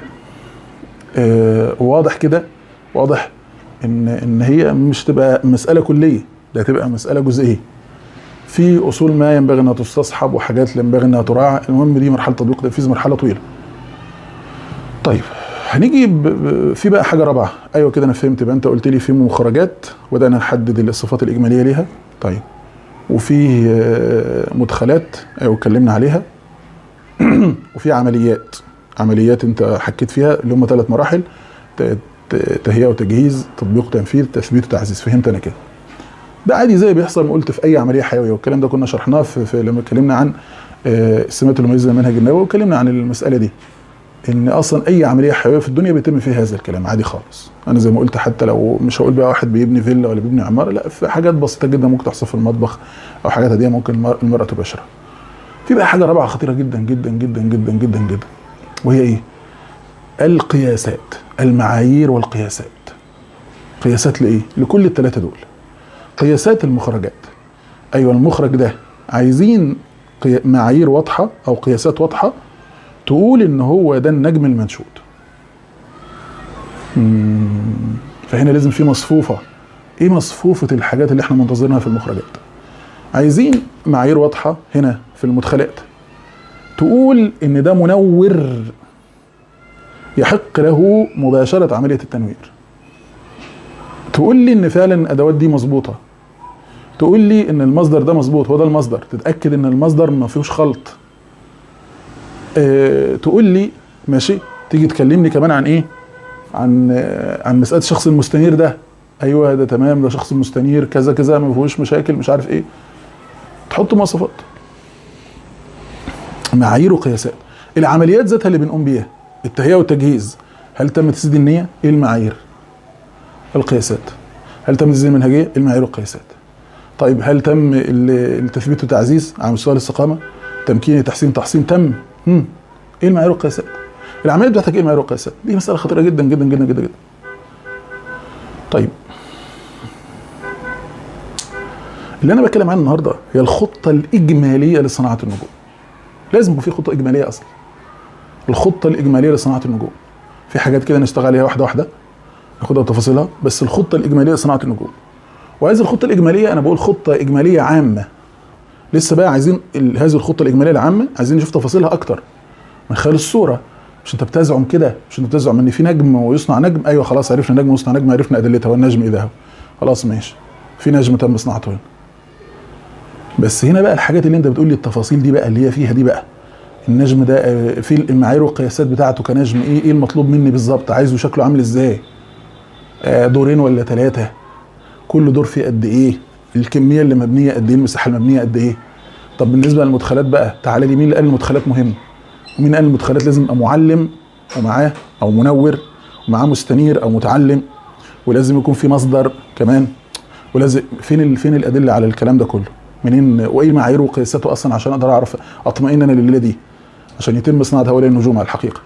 Speaker 2: واضح كده، واضح إن هي مش تبقى مسألة كلية، ده تبقى مسألة جزئية. في أصول ما ينبغي أنها تستصحب وحاجات ينبغي أنها تراعى. المهم دي مرحلة تطبيق تنفيذ، مرحلة طويلة. طيب هنيجي في بقى حاجة رابعة. أيوة كده أنا فهمت. يبقى أنت قلت لي في مخرجات وبدأنا نحدد الصفات الإجمالية ليها. طيب وفي مدخلات ايوه اتكلمنا عليها. وفي عمليات انت حكيت فيها اللي هم 3 مراحل: تهيئه وتجهيز، تطبيق تنفيذ، تثبيت وتعزيز. فهمت انا كده. ده عادي زي بيحصل ما قلت في اي عمليه حيويه، والكلام ده كنا شرحناه في لما اتكلمنا عن السمات المميزه للمنهج النبوي، واتكلمنا عن المساله دي ان اصلا اي عمليه حيويه في الدنيا بيتم فيها هذا الكلام عادي خالص. انا زي ما قلت حتى لو مش هقول بقى واحد بيبني فيلا ولا بيبني عماره، لا، في حاجات بسيطه جدا ممكن تحصل في المطبخ او حاجات هديه ممكن المراه تباشرها. في بقى حاجه رابعه خطيره جدا جدا جدا جدا جدا جدا، وهي ايه؟ القياسات، المعايير والقياسات. قياسات لايه؟ لكل ال3 دول. قياسات المخرجات. ايوه المخرج ده عايزين معايير واضحه او قياسات واضحه تقول ان هو ده النجم المنشود. فهنا لازم في مصفوفة. ايه مصفوفة الحاجات اللي احنا منتظرينها في المخرجات؟ عايزين معايير واضحة هنا في المدخلات تقول ان ده منور يحق له مباشرة عملية التنوير. تقول لي ان فعلا الادوات دي مظبوطة. تقول لي ان المصدر ده مظبوط، هو ده المصدر، تتأكد ان المصدر ما فيهوش خلط. تقول لي ماشي، تيجي تكلمني كمان عن ايه؟ عن مسألة الشخص المستنير ده. ايوه ده تمام، ده شخص مستنير كذا كذا ما فيهوش مشاكل مش عارف ايه. تحط مواصفات، معايير وقياسات. العمليات ذاتها اللي بنقوم بيها، التهيئة والتجهيز، هل تم تسديد النية؟ ايه المعايير؟ القياسات. هل تم تسديد المنهجية؟ ايه المعايير والقياسات؟ طيب هل تم التثبيت والتعزيز على مستوى الاستقامة؟ تمكين تحسين تم؟ ايه المعايير والقياسات؟ العمليات بتاعتك ايه المعايير والقياسات؟ دي مسألة خطيرة جدا جدا جدا جدا جدا. طيب اللي انا بتكلم عنه النهارده هي الخطة الإجمالية لصناعة النجوم. لازم يكون في خطة إجمالية اصلا. الخطة الإجمالية لصناعة النجوم. في حاجات كده نشتغل عليها واحدة واحدة ناخدها بتفاصيلها، بس الخطة الإجمالية لصناعة النجوم. وهذه الخطة الإجمالية انا بقول خطة إجمالية عامة. لسه بقى عايزين هذه الخطة الإجمالية العامة عايزين نشوف تفاصيلها اكتر من خلال الصورة. مش انت بتزعم كده، مش انت بتزعم ان في نجم ويصنع نجم. ايوه خلاص عرفنا نجم ويصنع نجم، عرفنا ادلتها والنجم ايه ده، خلاص ماشي، في نجم تم صناعته هنا. بس هنا بقى الحاجات اللي انت بتقول لي التفاصيل دي بقى اللي هي فيها دي بقى، النجم ده في المعايير والقياسات بتاعته كنجم ايه المطلوب مني بالظبط، عايزه شكله عامل ازاي، 2 ولا 3، كل دور فيه قد ايه، الكميه اللي مبنيه قد ايه، المساحه المبنيه قد ايه. طب بالنسبه للمدخلات بقى، تعالى لي مين اللي قال المدخلات مهم؟ ومين قال المدخلات لازم يبقى معلم ومعاه او منور ومعاه مستنير او متعلم، ولازم يكون في مصدر كمان، ولازم فين الادله على الكلام ده كله؟ منين وايه المعايير وقياساته اصلا عشان اقدر اعرف اطمئن انا لليله دي عشان يتم صناعه هؤلاء النجوم على الحقيقه.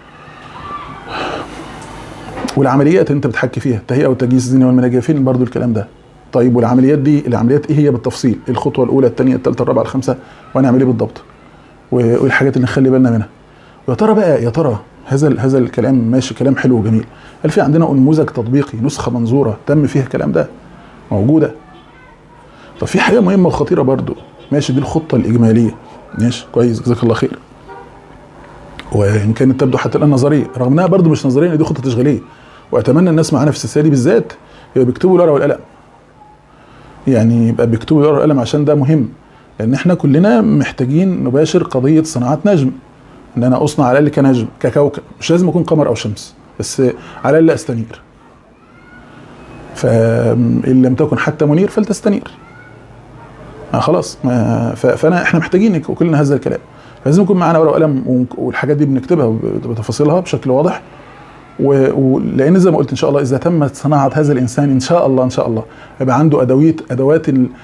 Speaker 2: والعمليات انت بتحكي فيها التهيئه والتجهيز الذهني والمنهجيه، فين برضو الكلام ده؟ طيب والعمليات دي، العمليات ايه هي بالتفصيل؟ الخطوه الاولى الثانيه الثالثه الرابعه الخامسه، وهنعمل ايه بالضبط؟ والحاجات اللي نخلي بالنا منها. يا ترى بقى، يا ترى هذا الكلام ماشي، كلام حلو وجميل، هل في عندنا نموذج تطبيقي، نسخه منظوره تم فيها الكلام ده موجوده؟ طب في حاجه مهمه وخطيره برضو، ماشي، دي الخطه الاجماليه، ماشي كويس جزاك الله خير، وان كانت تبدو حتى الان نظريه، رغم انها برضو مش نظريه، دي خطه تشغيليه. واتمنى الناس معانا في السلسله دي بالذات يبقى بيكتبوا الورقه والقلم، يعني يبقى بيكتبوا الورقه والقلم عشان ده مهم. لان احنا كلنا محتاجين نباشر قضيه صناعه نجم، ان انا اصنع على الاقل كنجم ككوكب، مش لازم اكون قمر او شمس، بس على الاقل استنير. فان لم تكن حتى منير فلتستنير. خلاص. احنا محتاجين كلنا هذا الكلام، لازم يكون معانا ورقه وقلم، والحاجات دي بنكتبها بتفاصيلها بشكل واضح. ولان زي ما قلت ان شاء الله اذا تمت صناعه هذا الانسان ان شاء الله يبقى عنده ادوات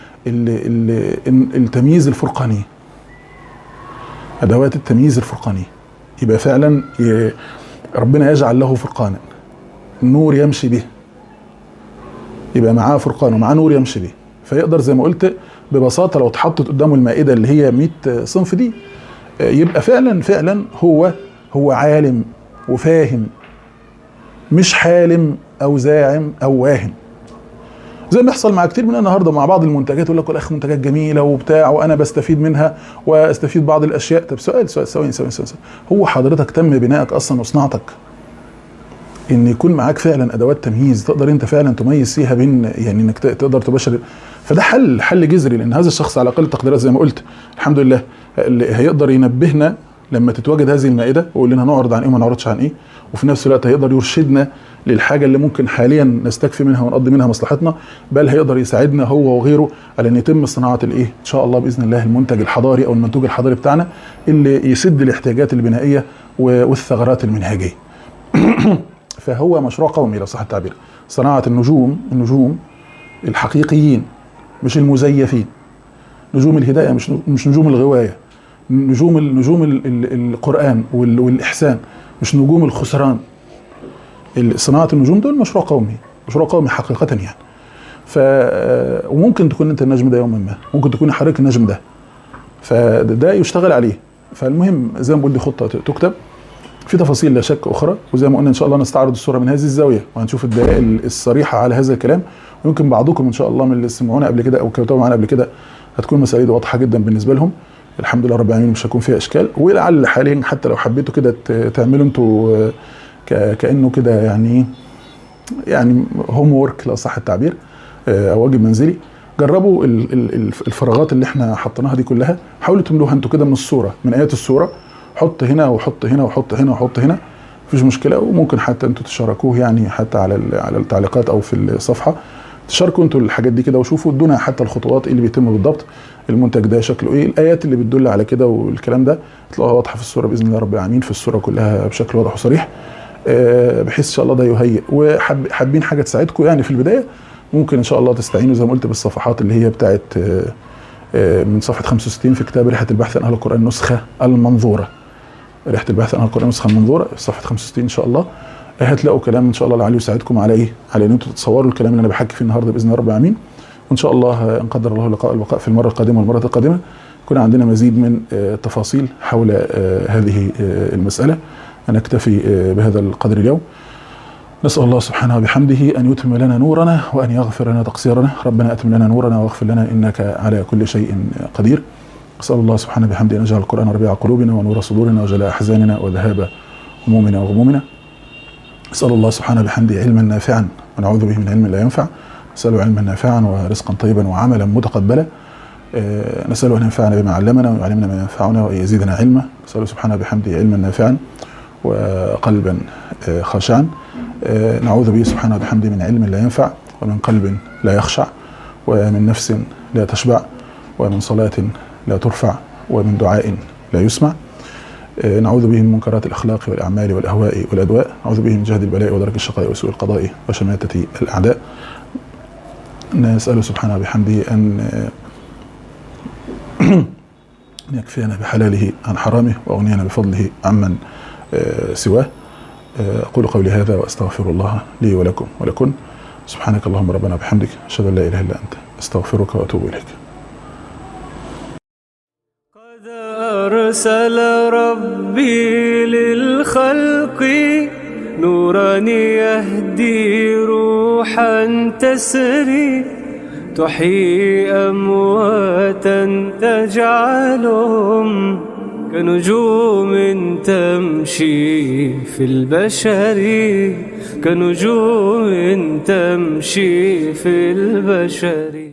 Speaker 2: التمييز الفرقاني، ادوات التمييز الفرقاني. يبقى فعلا ربنا يجعل له فرقانا، النور يمشي به، يبقى معاه فرقان ومعاه نور يمشي به، فيقدر زي ما قلت ببساطه لو اتحطت قدامه المائده اللي هي 100 صنف دي، يبقى فعلا هو عالم وفاهم، مش حالم او زاعم او واهم. زي ما بيحصل مع كتير مننا النهارده مع بعض المنتجات، يقول لك الاخ منتجات جميله وبتاع وانا بستفيد منها واستفيد بعض الاشياء. طب سؤال ثواني، هو حضرتك تم بنائك اصلا وصناعتك ان يكون معاك فعلا ادوات تمييز تقدر انت فعلا تميز فيها بين، يعني انك تقدر تباشر. فده حل جذري، لان هذا الشخص على اقل التقديرات زي ما قلت الحمد لله اللي هيقدر ينبهنا لما تتواجد هذه المائده ويقول لنا نعرض عن ايه وما نعرضش عن ايه، وفي نفس الوقت هيقدر يرشدنا للحاجه اللي ممكن حاليا نستكفي منها ونقضي منها مصلحتنا، بل هيقدر يساعدنا هو وغيره على ان يتم صناعه الايه ان شاء الله باذن الله المنتج الحضاري او المنتوج الحضاري بتاعنا اللي يسد الاحتياجات البنائيه والثغرات المنهجيه. فهو مشروع قومي لو صح التعبير، صناعه النجوم الحقيقيين مش المزيفين، نجوم الهدايه مش نجوم الغوايه، نجوم القرآن والإحسان، مش نجوم الخسران. صناعة النجوم دول مشروع قومي حقيقة يعني. وممكن تكون انت النجم ده يوما ما، ممكن تكون حضرتك النجم ده، فده يشتغل عليه. فالمهم زي ما بقول دي خطة تكتب في تفاصيل لا شك أخرى، وزي ما قلنا إن شاء الله نستعرض الصورة من هذه الزاوية وهنشوف الدلائل الصريحة على هذا الكلام. ويمكن بعضكم إن شاء الله من اللي سمعونا قبل كده أو كتبوا معانا قبل كده هتكون مسائل واضحة جدا بالنسبة لهم، الحمد لله رب العالمين مش هيكون فيها اشكال. ولعل حاليا حتى لو حبيتوا كده تعملوا انتوا كانه كده يعني هوم وورك لو صح التعبير او واجب منزلي، جربوا الفراغات اللي احنا حطيناها دي كلها، حاولوا تملوها انتوا كده من الصوره، من ايات الصوره، حط هنا وحط هنا وحط هنا وحط هنا، مفيش مشكله. وممكن حتى انتوا تشاركوه يعني حتى على التعليقات او في الصفحه، تشاركوا انتوا الحاجات دي كده وشوفوا ادونا حتى الخطوات اللي بيتم بالضبط، المنتج ده شكله ايه، الايات اللي بتدل على كده والكلام ده تلاقوها واضحه في الصوره باذن الله رب العالمين، في الصوره كلها بشكل واضح وصريح، بحيث ان شاء الله ده يهيئ. وحابين حاجه تساعدكم يعني في البدايه، ممكن ان شاء الله تستعينوا زي ما قلت بالصفحات اللي هي بتاعت من صفحه 65 في كتاب رحله البحث عن اهل القران نسخه المنظوره، رحله البحث عن اهل القران نسخه المنظوره في صفحه 65 ان شاء الله هتلاقوا كلام ان شاء الله لعله يساعدكم على ايه، على ان انتم تتصوروا الكلام اللي انا بحكي فيه النهارده باذن الله رب العالمين. وان شاء الله ان قدر الله لقاء البقاء في المره القادمه والمره القادمه يكون عندنا مزيد من التفاصيل حول هذه المساله. انا اكتفي بهذا القدر اليوم. نسال الله سبحانه وبحمده ان يتم لنا نورنا وان يغفر لنا تقصيرنا. ربنا اتم لنا نورنا واغفر لنا انك على كل شيء قدير. اسال الله سبحانه وبحمده ان يجعل القران ربيع قلوبنا ونور صدورنا وجلاء احزاننا وذهاب همومنا وغمومنا. اسال الله سبحانه وبحمده علما نافعا ونعوذ به من علم لا ينفع. نسأله علما نافعا ورزقا طيبا وعملا متقبلا. نسأله أن ينفعنا بما علمنا ويعلمنا ما ينفعنا وأن يزيدنا علما. نسأله سبحانه بحمده علما نافعا وقلبا خاشعا. نعوذ به سبحانه بحمده من علم لا ينفع ومن قلب لا يخشع ومن نفس لا تشبع ومن صلاة لا ترفع ومن دعاء لا يسمع. نعوذ به من منكرات الأخلاق والأعمال والأهواء والأدواء. نعوذ به من جهد البلاء ودرك الشقاء وسوء القضاء وشماتة الأعداء. نسأله سبحانه بحمده أن يكفينا بحلاله عن حرامه وأغنينا بفضله عمن سواه. أقول قولي هذا وأستغفر الله لي ولكم ولكن. سبحانك اللهم ربنا وبحمدك أشهد أن لا إله إلا أنت أستغفرك وأتوب إليك.
Speaker 1: قد أرسل ربي للخلق نورا يهدي روحا تسري تحيي أمواتا تجعلهم كنجوم تمشي في البشر كنجوم تمشي في البشر.